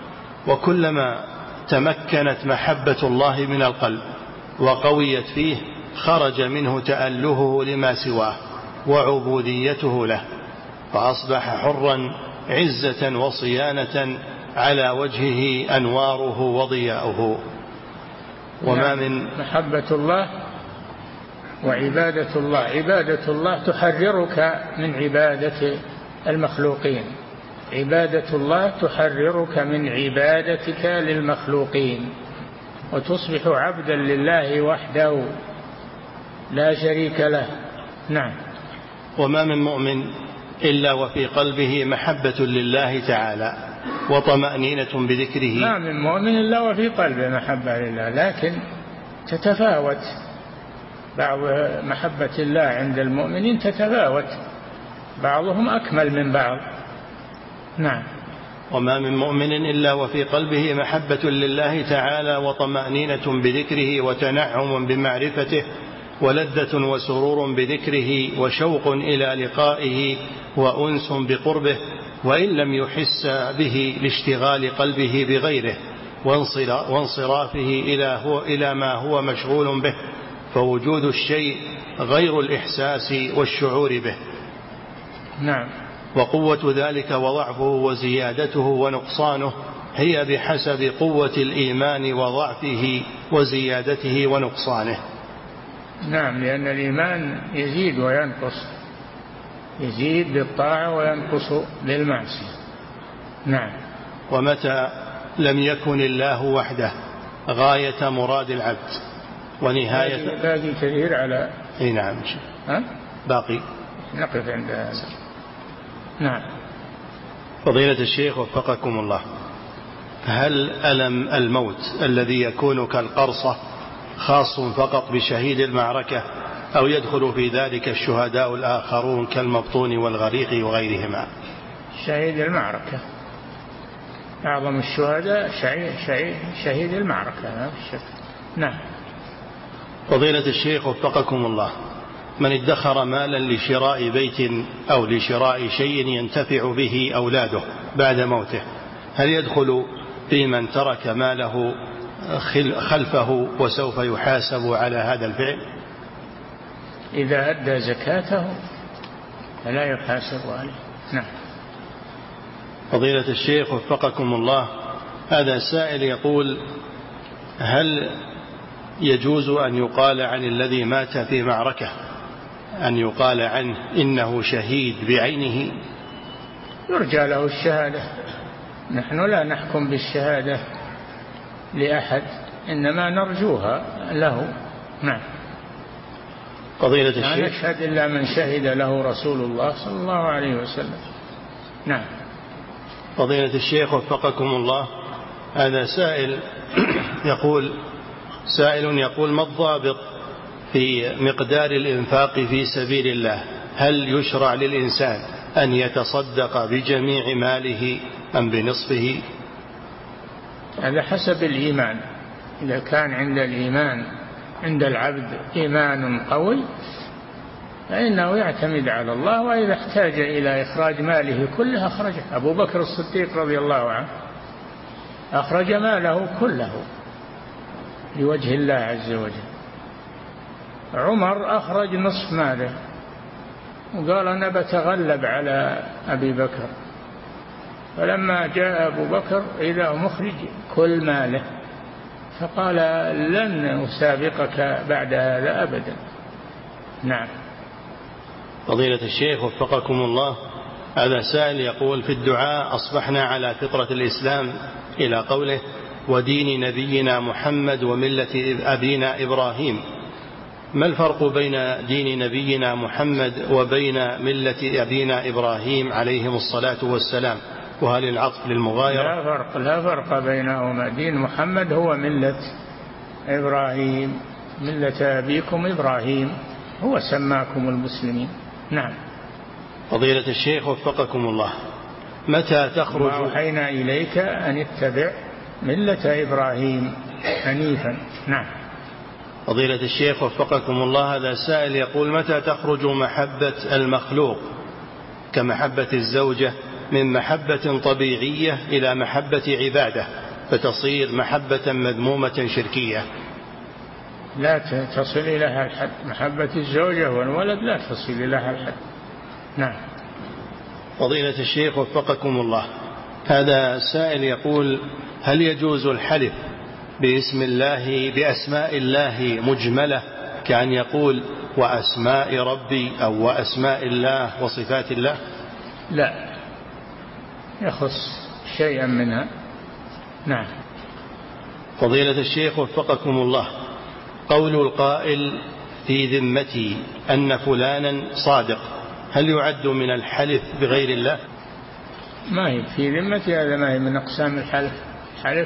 وكلما تمكنت محبة الله من القلب وقويت فيه خرج منه تألهه لما سواه وعبوديته له، فأصبح حرا عزة وصيانة على وجهه أنواره وضياؤه. وما من محبة الله وعبادة الله. عبادة الله تحررك من عبادة المخلوقين، عبادة الله تحررك من عبادتك للمخلوقين، وتصبح عبدا لله وحده لا شريك له. نعم. وما من مؤمن إلا وفي قلبه محبة لله تعالى وطمأنينة بذكره. ما من مؤمن إلا وفي قلبه محبة لله، لكن تتفاوت. بعض محبة الله عند المؤمنين تتفاوت، بعضهم أكمل من بعض. نعم. وما من مؤمن إلا وفي قلبه محبة لله تعالى وطمأنينة بذكره وتنعم بمعرفته ولذة وسرور بذكره وشوق إلى لقائه وأنس بقربه، وإن لم يحس به لاشتغال قلبه بغيره وانصرافه إلى, هو إلى ما هو مشغول به، فوجود الشيء غير الإحساس والشعور به. نعم. وقوة ذلك وضعفه وزيادته ونقصانه هي بحسب قوة الإيمان وضعفه وزيادته ونقصانه. نعم، لأن الإيمان يزيد وينقص، يزيد بالطاعة وينقص بالمعصية. نعم. ومتى لم يكن الله وحده غاية مراد العبد ونهاية باقي كثير على اي نعم ها؟ باقي نقف عند هذا. نعم. فضيلة الشيخ وفقكم الله، هل ألم الموت الذي يكون كالقرصة خاص فقط بشهيد المعركة أو يدخل في ذلك الشهداء الآخرون كالمبطون والغريق وغيرهما؟ شهيد المعركة أعظم الشهداء شهيد, شهيد, شهيد المعركة ما في شك. نعم. فضيلة الشيخ وفقكم الله، من ادخر مالا لشراء بيت أو لشراء شيء ينتفع به أولاده بعد موته، هل يدخل في من ترك ماله خلفه وسوف يحاسب على هذا الفعل؟ إذا أدى زكاته فلا يحاسب عليه. نعم. فضيلة الشيخ وفقكم الله، هذا سائل يقول: هل يجوز أن يقال عن الذي مات في معركة أن يقال عنه إنه شهيد بعينه؟ يرجى له الشهادة، نحن لا نحكم بالشهادة لأحد، إنما نرجوها له. نعم. فضيلة الشيخ، لا نشهد إلا من شهد له رسول الله صلى الله عليه وسلم. نعم. فضيلة الشيخ وفقكم الله، هذا سائل يقول سائل يقول: ما الضابط في مقدار الإنفاق في سبيل الله؟ هل يشرع للإنسان أن يتصدق بجميع ماله أم بنصفه؟ هذا حسب الإيمان. إذا كان عند الإيمان عند العبد إيمان قوي فإنه يعتمد على الله، وإذا احتاج إلى إخراج ماله كله أخرجه. أبو بكر الصديق رضي الله عنه أخرج ماله كله لوجه الله عز وجل. عمر أخرج نصف ماله وقال أنا بتغلب على أبي بكر، فلما جاء أبو بكر إذا مخرج كل ماله فقال لن أسابقك بعد هذا أبدا. نعم. فضيلة الشيخ وفقكم الله، هذا سائل يقول في الدعاء أصبحنا على فطرة الإسلام إلى قوله ودين نبينا محمد وملة أبينا إبراهيم، ما الفرق بين دين نبينا محمد وبين ملة أبينا إبراهيم عليهم الصلاة والسلام؟ وهل العطف للمغايرة؟ لا فرق لا فرق بينهما. دين محمد هو ملة إبراهيم، ملة أبيكم إبراهيم، هو سماكم المسلمين. نعم. فضيلة الشيخ وفقكم الله، متى تخرج؟ وأوحينا إليك أن اتبع ملة إبراهيم حنيفا. نعم. فضيلة الشيخ وفقكم الله، هذا سائل يقول متى تخرج محبة المخلوق كمحبة الزوجة من محبة طبيعية إلى محبة عبادة فتصير محبة مذمومة شركية؟ لا تصل إليها الحد. محبة الزوجة والولد لا تصل إليها الحد. نعم. فضيلة الشيخ وفقكم الله، هذا سائل يقول هل يجوز الحلف باسم الله بأسماء الله مجملة كأن يقول وأسماء ربي أو وأسماء الله وصفات الله؟ لا، يخص شيئا منها. نعم. فضيلة الشيخ وفقكم الله، قول القائل في ذمتي أن فلانا صادق هل يعد من الحلف بغير الله؟ ما هي في ذمتي، هذا ما هي من أقسام الحلف. الحلف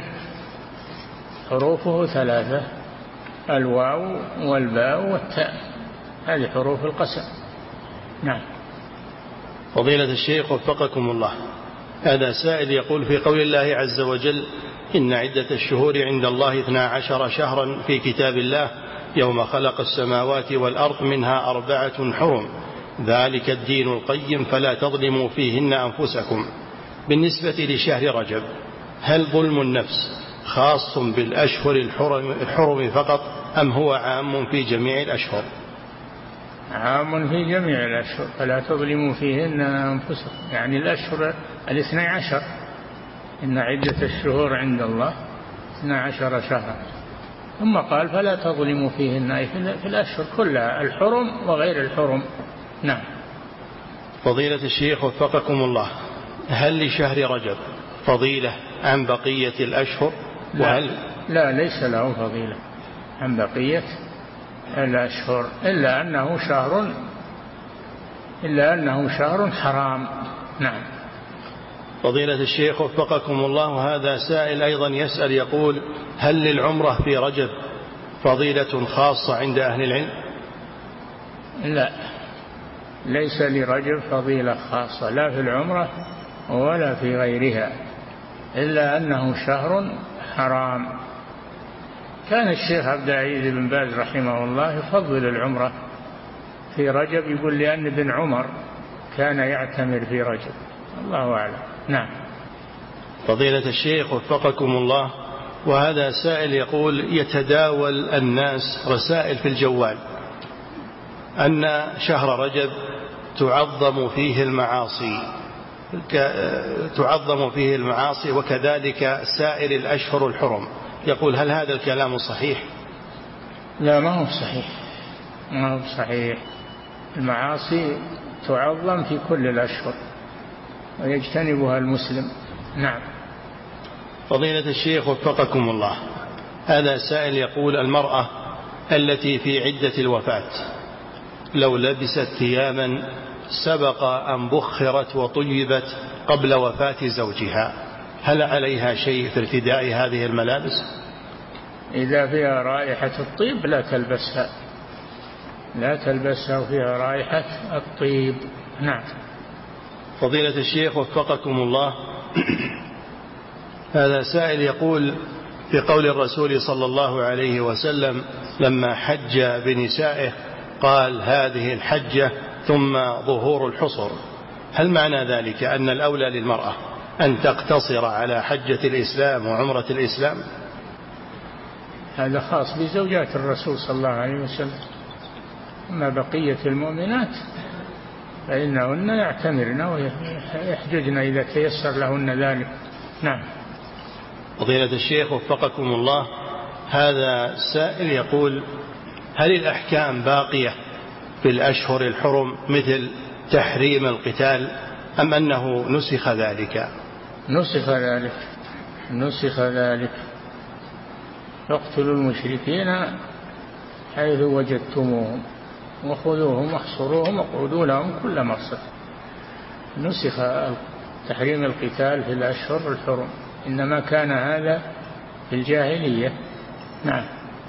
حروفه ثلاثة، الواو والباء والتاء، هذه حروف القسم. نعم. فضيلة الشيخ وفقكم الله، هذا سائل يقول في قول الله عز وجل إن عدة الشهور عند الله اثنا عشر شهرا في كتاب الله يوم خلق السماوات والأرض منها أربعة حرم ذلك الدين القيم فلا تظلموا فيهن أنفسكم. بالنسبة لشهر رجب هل ظلم النفس خاص بالأشهر الحرم, الحرم فقط أم هو عام في جميع الأشهر؟ عام في جميع الأشهر فلا تظلموا فيهن أنفسكم، يعني الأشهر الاثنى عشر، إن عدة الشهور عند الله اثنى عشر شهرا، ثم قال فلا تظلموا فيهن أي في الأشهر كلها الحرم وغير الحرم. نعم. فضيلة الشيخ وفقكم الله، هل لشهر رجب فضيلة عن بقية الأشهر؟ وهل لا, لا ليس له فضيلة عن بقية الأشهر إلا أنه شهر إلا أنه شهر حرام. نعم. فضيلة الشيخ وفقكم الله، هذا سائل أيضا يسأل يقول هل للعمرة في رجب فضيلة خاصة عند أهل العلم؟ لا، ليس لرجب فضيلة خاصة لا في العمرة ولا في غيرها، إلا أنه شهر حرام. كان الشيخ عبد العزيز بن باز رحمه الله يفضل العمرة في رجب، يقول لأن ابن عمر كان يعتمر في رجب. الله أعلم. نعم. فضيلة الشيخ وفقكم الله، وهذا سائل يقول يتداول الناس رسائل في الجوال أن شهر رجب تعظم فيه المعاصي تعظم فيه المعاصي وكذلك سائر الأشهر الحرم، يقول هل هذا الكلام صحيح؟ لا، ما هو صحيح، ما هو صحيح. المعاصي تعظم في كل الأشهر ويجتنبها المسلم. نعم. فضيلة الشيخ وفقكم الله، هذا سائل يقول المرأة التي في عدة الوفاة لو لبست ثيابا سبق أن بخرت وطيبت قبل وفاة زوجها هل عليها شيء في ارتداء هذه الملابس؟ إذا فيها رائحة الطيب لا تلبسها، لا تلبسها وفيها رائحة الطيب. نعم. فضيلة الشيخ وفقكم الله، هذا سائل يقول في قول الرسول صلى الله عليه وسلم لما حج بنسائه قال هذه الحجة ثم ظهور الحصر، هل معنى ذلك أن الأولى للمرأة أن تقتصر على حجة الإسلام وعمرة الإسلام؟ هذا خاص بزوجات الرسول صلى الله عليه وسلم، أما بقية المؤمنات فإنهن يعتمرن ويحججن إذا تيسر لهن ذلك. نعم. فضيلة الشيخ وفقكم الله، هذا سائل يقول هل الأحكام باقية في الأشهر الحرم مثل تحريم القتال أم أنه نسخ ذلك؟ نسخ ذلك نسخ ذلك اقتلوا المشركين حيث وجدتموهم وخذوهم واحصروهم واقعدوا لهم كل مرصد. نسخ تحريم القتال في الأشهر الحرم، إنما كان هذا في الجاهلية. نعم.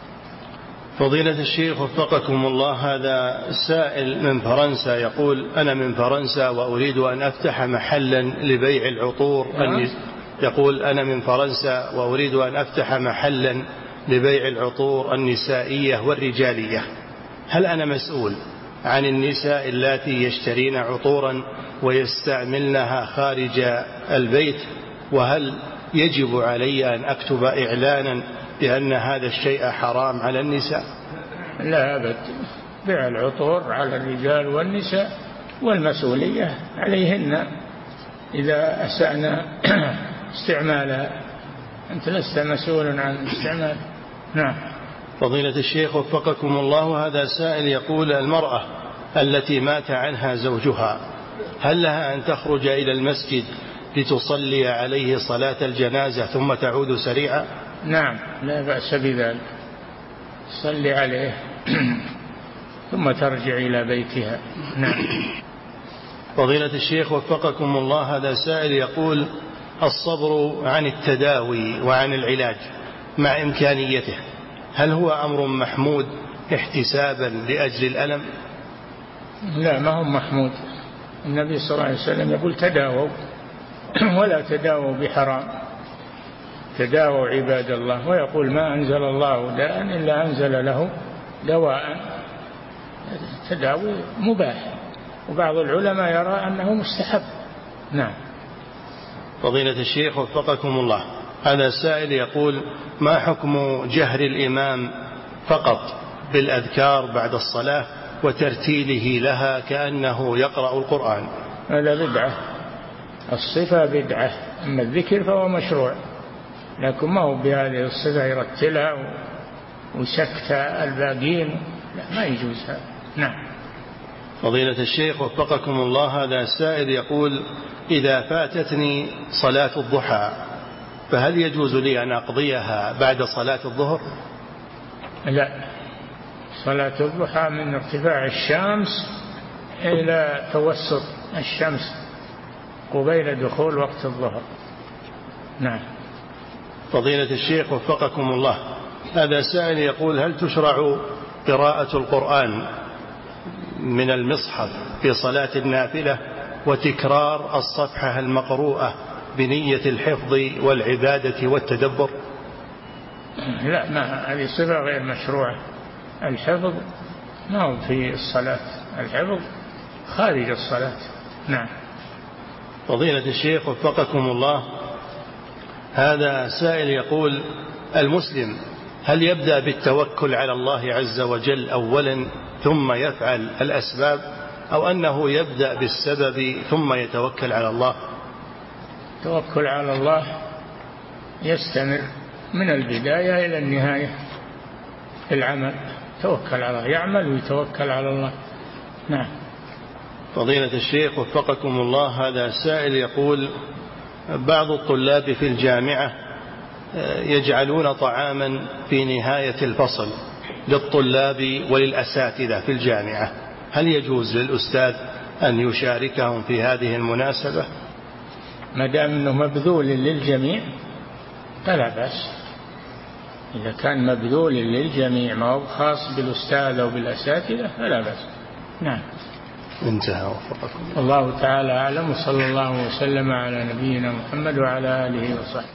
فضيلة الشيخ وفقكم الله، هذا سائل من فرنسا يقول أنا من فرنسا وأريد أن أفتح محلا لبيع العطور النس... يقول أنا من فرنسا وأريد أن أفتح محلا لبيع العطور النسائية والرجالية، هل أنا مسؤول عن النساء اللاتي يشترين عطورا ويستعملنها خارج البيت، وهل يجب علي أن أكتب إعلانا بأن هذا الشيء حرام على النساء؟ لا أبد، بيع العطور على الرجال والنساء، والمسؤولية عليهن إذا أسأنا استعمالها، أنت لست مسؤول عن استعمال. نعم. فضيلة الشيخ وفقكم الله، هذا سائل يقول المرأة التي مات عنها زوجها هل لها أن تخرج إلى المسجد لتصلي عليه صلاة الجنازة ثم تعود سريعا؟ نعم، لا بأس بذلك، صلي عليه ثم ترجع إلى بيتها. نعم. فضيلة الشيخ وفقكم الله، هذا سائل يقول الصبر عن التداوي وعن العلاج مع إمكانيته هل هو أمر محمود احتسابا لأجل الألم؟ لا، ما هو محمود. النبي صلى الله عليه وسلم يقول تداووا ولا تداووا بحرام، تداووا عباد الله، ويقول ما أنزل الله داء إلا أنزل له دواء. تداوي مباح، وبعض العلماء يرى أنه مستحب. نعم. فضيلة الشيخ وفقكم الله، هذا السائل يقول ما حكم جهر الإمام فقط بالأذكار بعد الصلاة وترتيله لها كأنه يقرأ القرآن؟ هذا بدعة، الصفة بدعة، أما الذكر فهو مشروع، لكن ما هو بهذه الصفة يرتلها وسكت الباقين، لا، ما يجوز هذا. نعم. فضيلة الشيخ وفقكم الله، هذا السائل يقول إذا فاتتني صلاة الضحى فهل يجوز لي أن أقضيها بعد صلاة الظهر؟ لا، صلاة الضحى من ارتفاع الشمس إلى توسط الشمس قبيل دخول وقت الظهر. نعم. فضيلة الشيخ وفقكم الله، هذا سائل يقول هل تشرع قراءة القرآن من المصحف في صلاة النافلة وتكرار الصفحة المقروءة بنية الحفظ والعبادة والتدبر؟ لا، ما هذه صفة غير مشروعة. الحفظ ما هو في الصلاة، الحفظ خارج الصلاة. نعم. فضيلة الشيخ وفقكم الله، هذا سائل يقول المسلم هل يبدأ بالتوكل على الله عز وجل أولا ثم يفعل الأسباب، أو أنه يبدأ بالسبب ثم يتوكل على الله؟ التوكل على الله يستمر من البداية إلى النهاية في العمل، توكل على الله، يعمل ويتوكل على الله. نعم. فضيلة الشيخ وفقكم الله، هذا سائل يقول بعض الطلاب في الجامعة يجعلون طعاما في نهاية الفصل للطلاب وللأساتذة في الجامعة، هل يجوز للأستاذ أن يشاركهم في هذه المناسبة؟ ما دام أنه مبذول للجميع فلا بأس، إذا كان مبذول للجميع ما هو خاص بالأستاذ أو بالأساتذة فلا بأس. نعم. انتهى وفقكم. الله تعالى أعلم، وصلى الله وسلم على نبينا محمد وعلى آله وصحبه.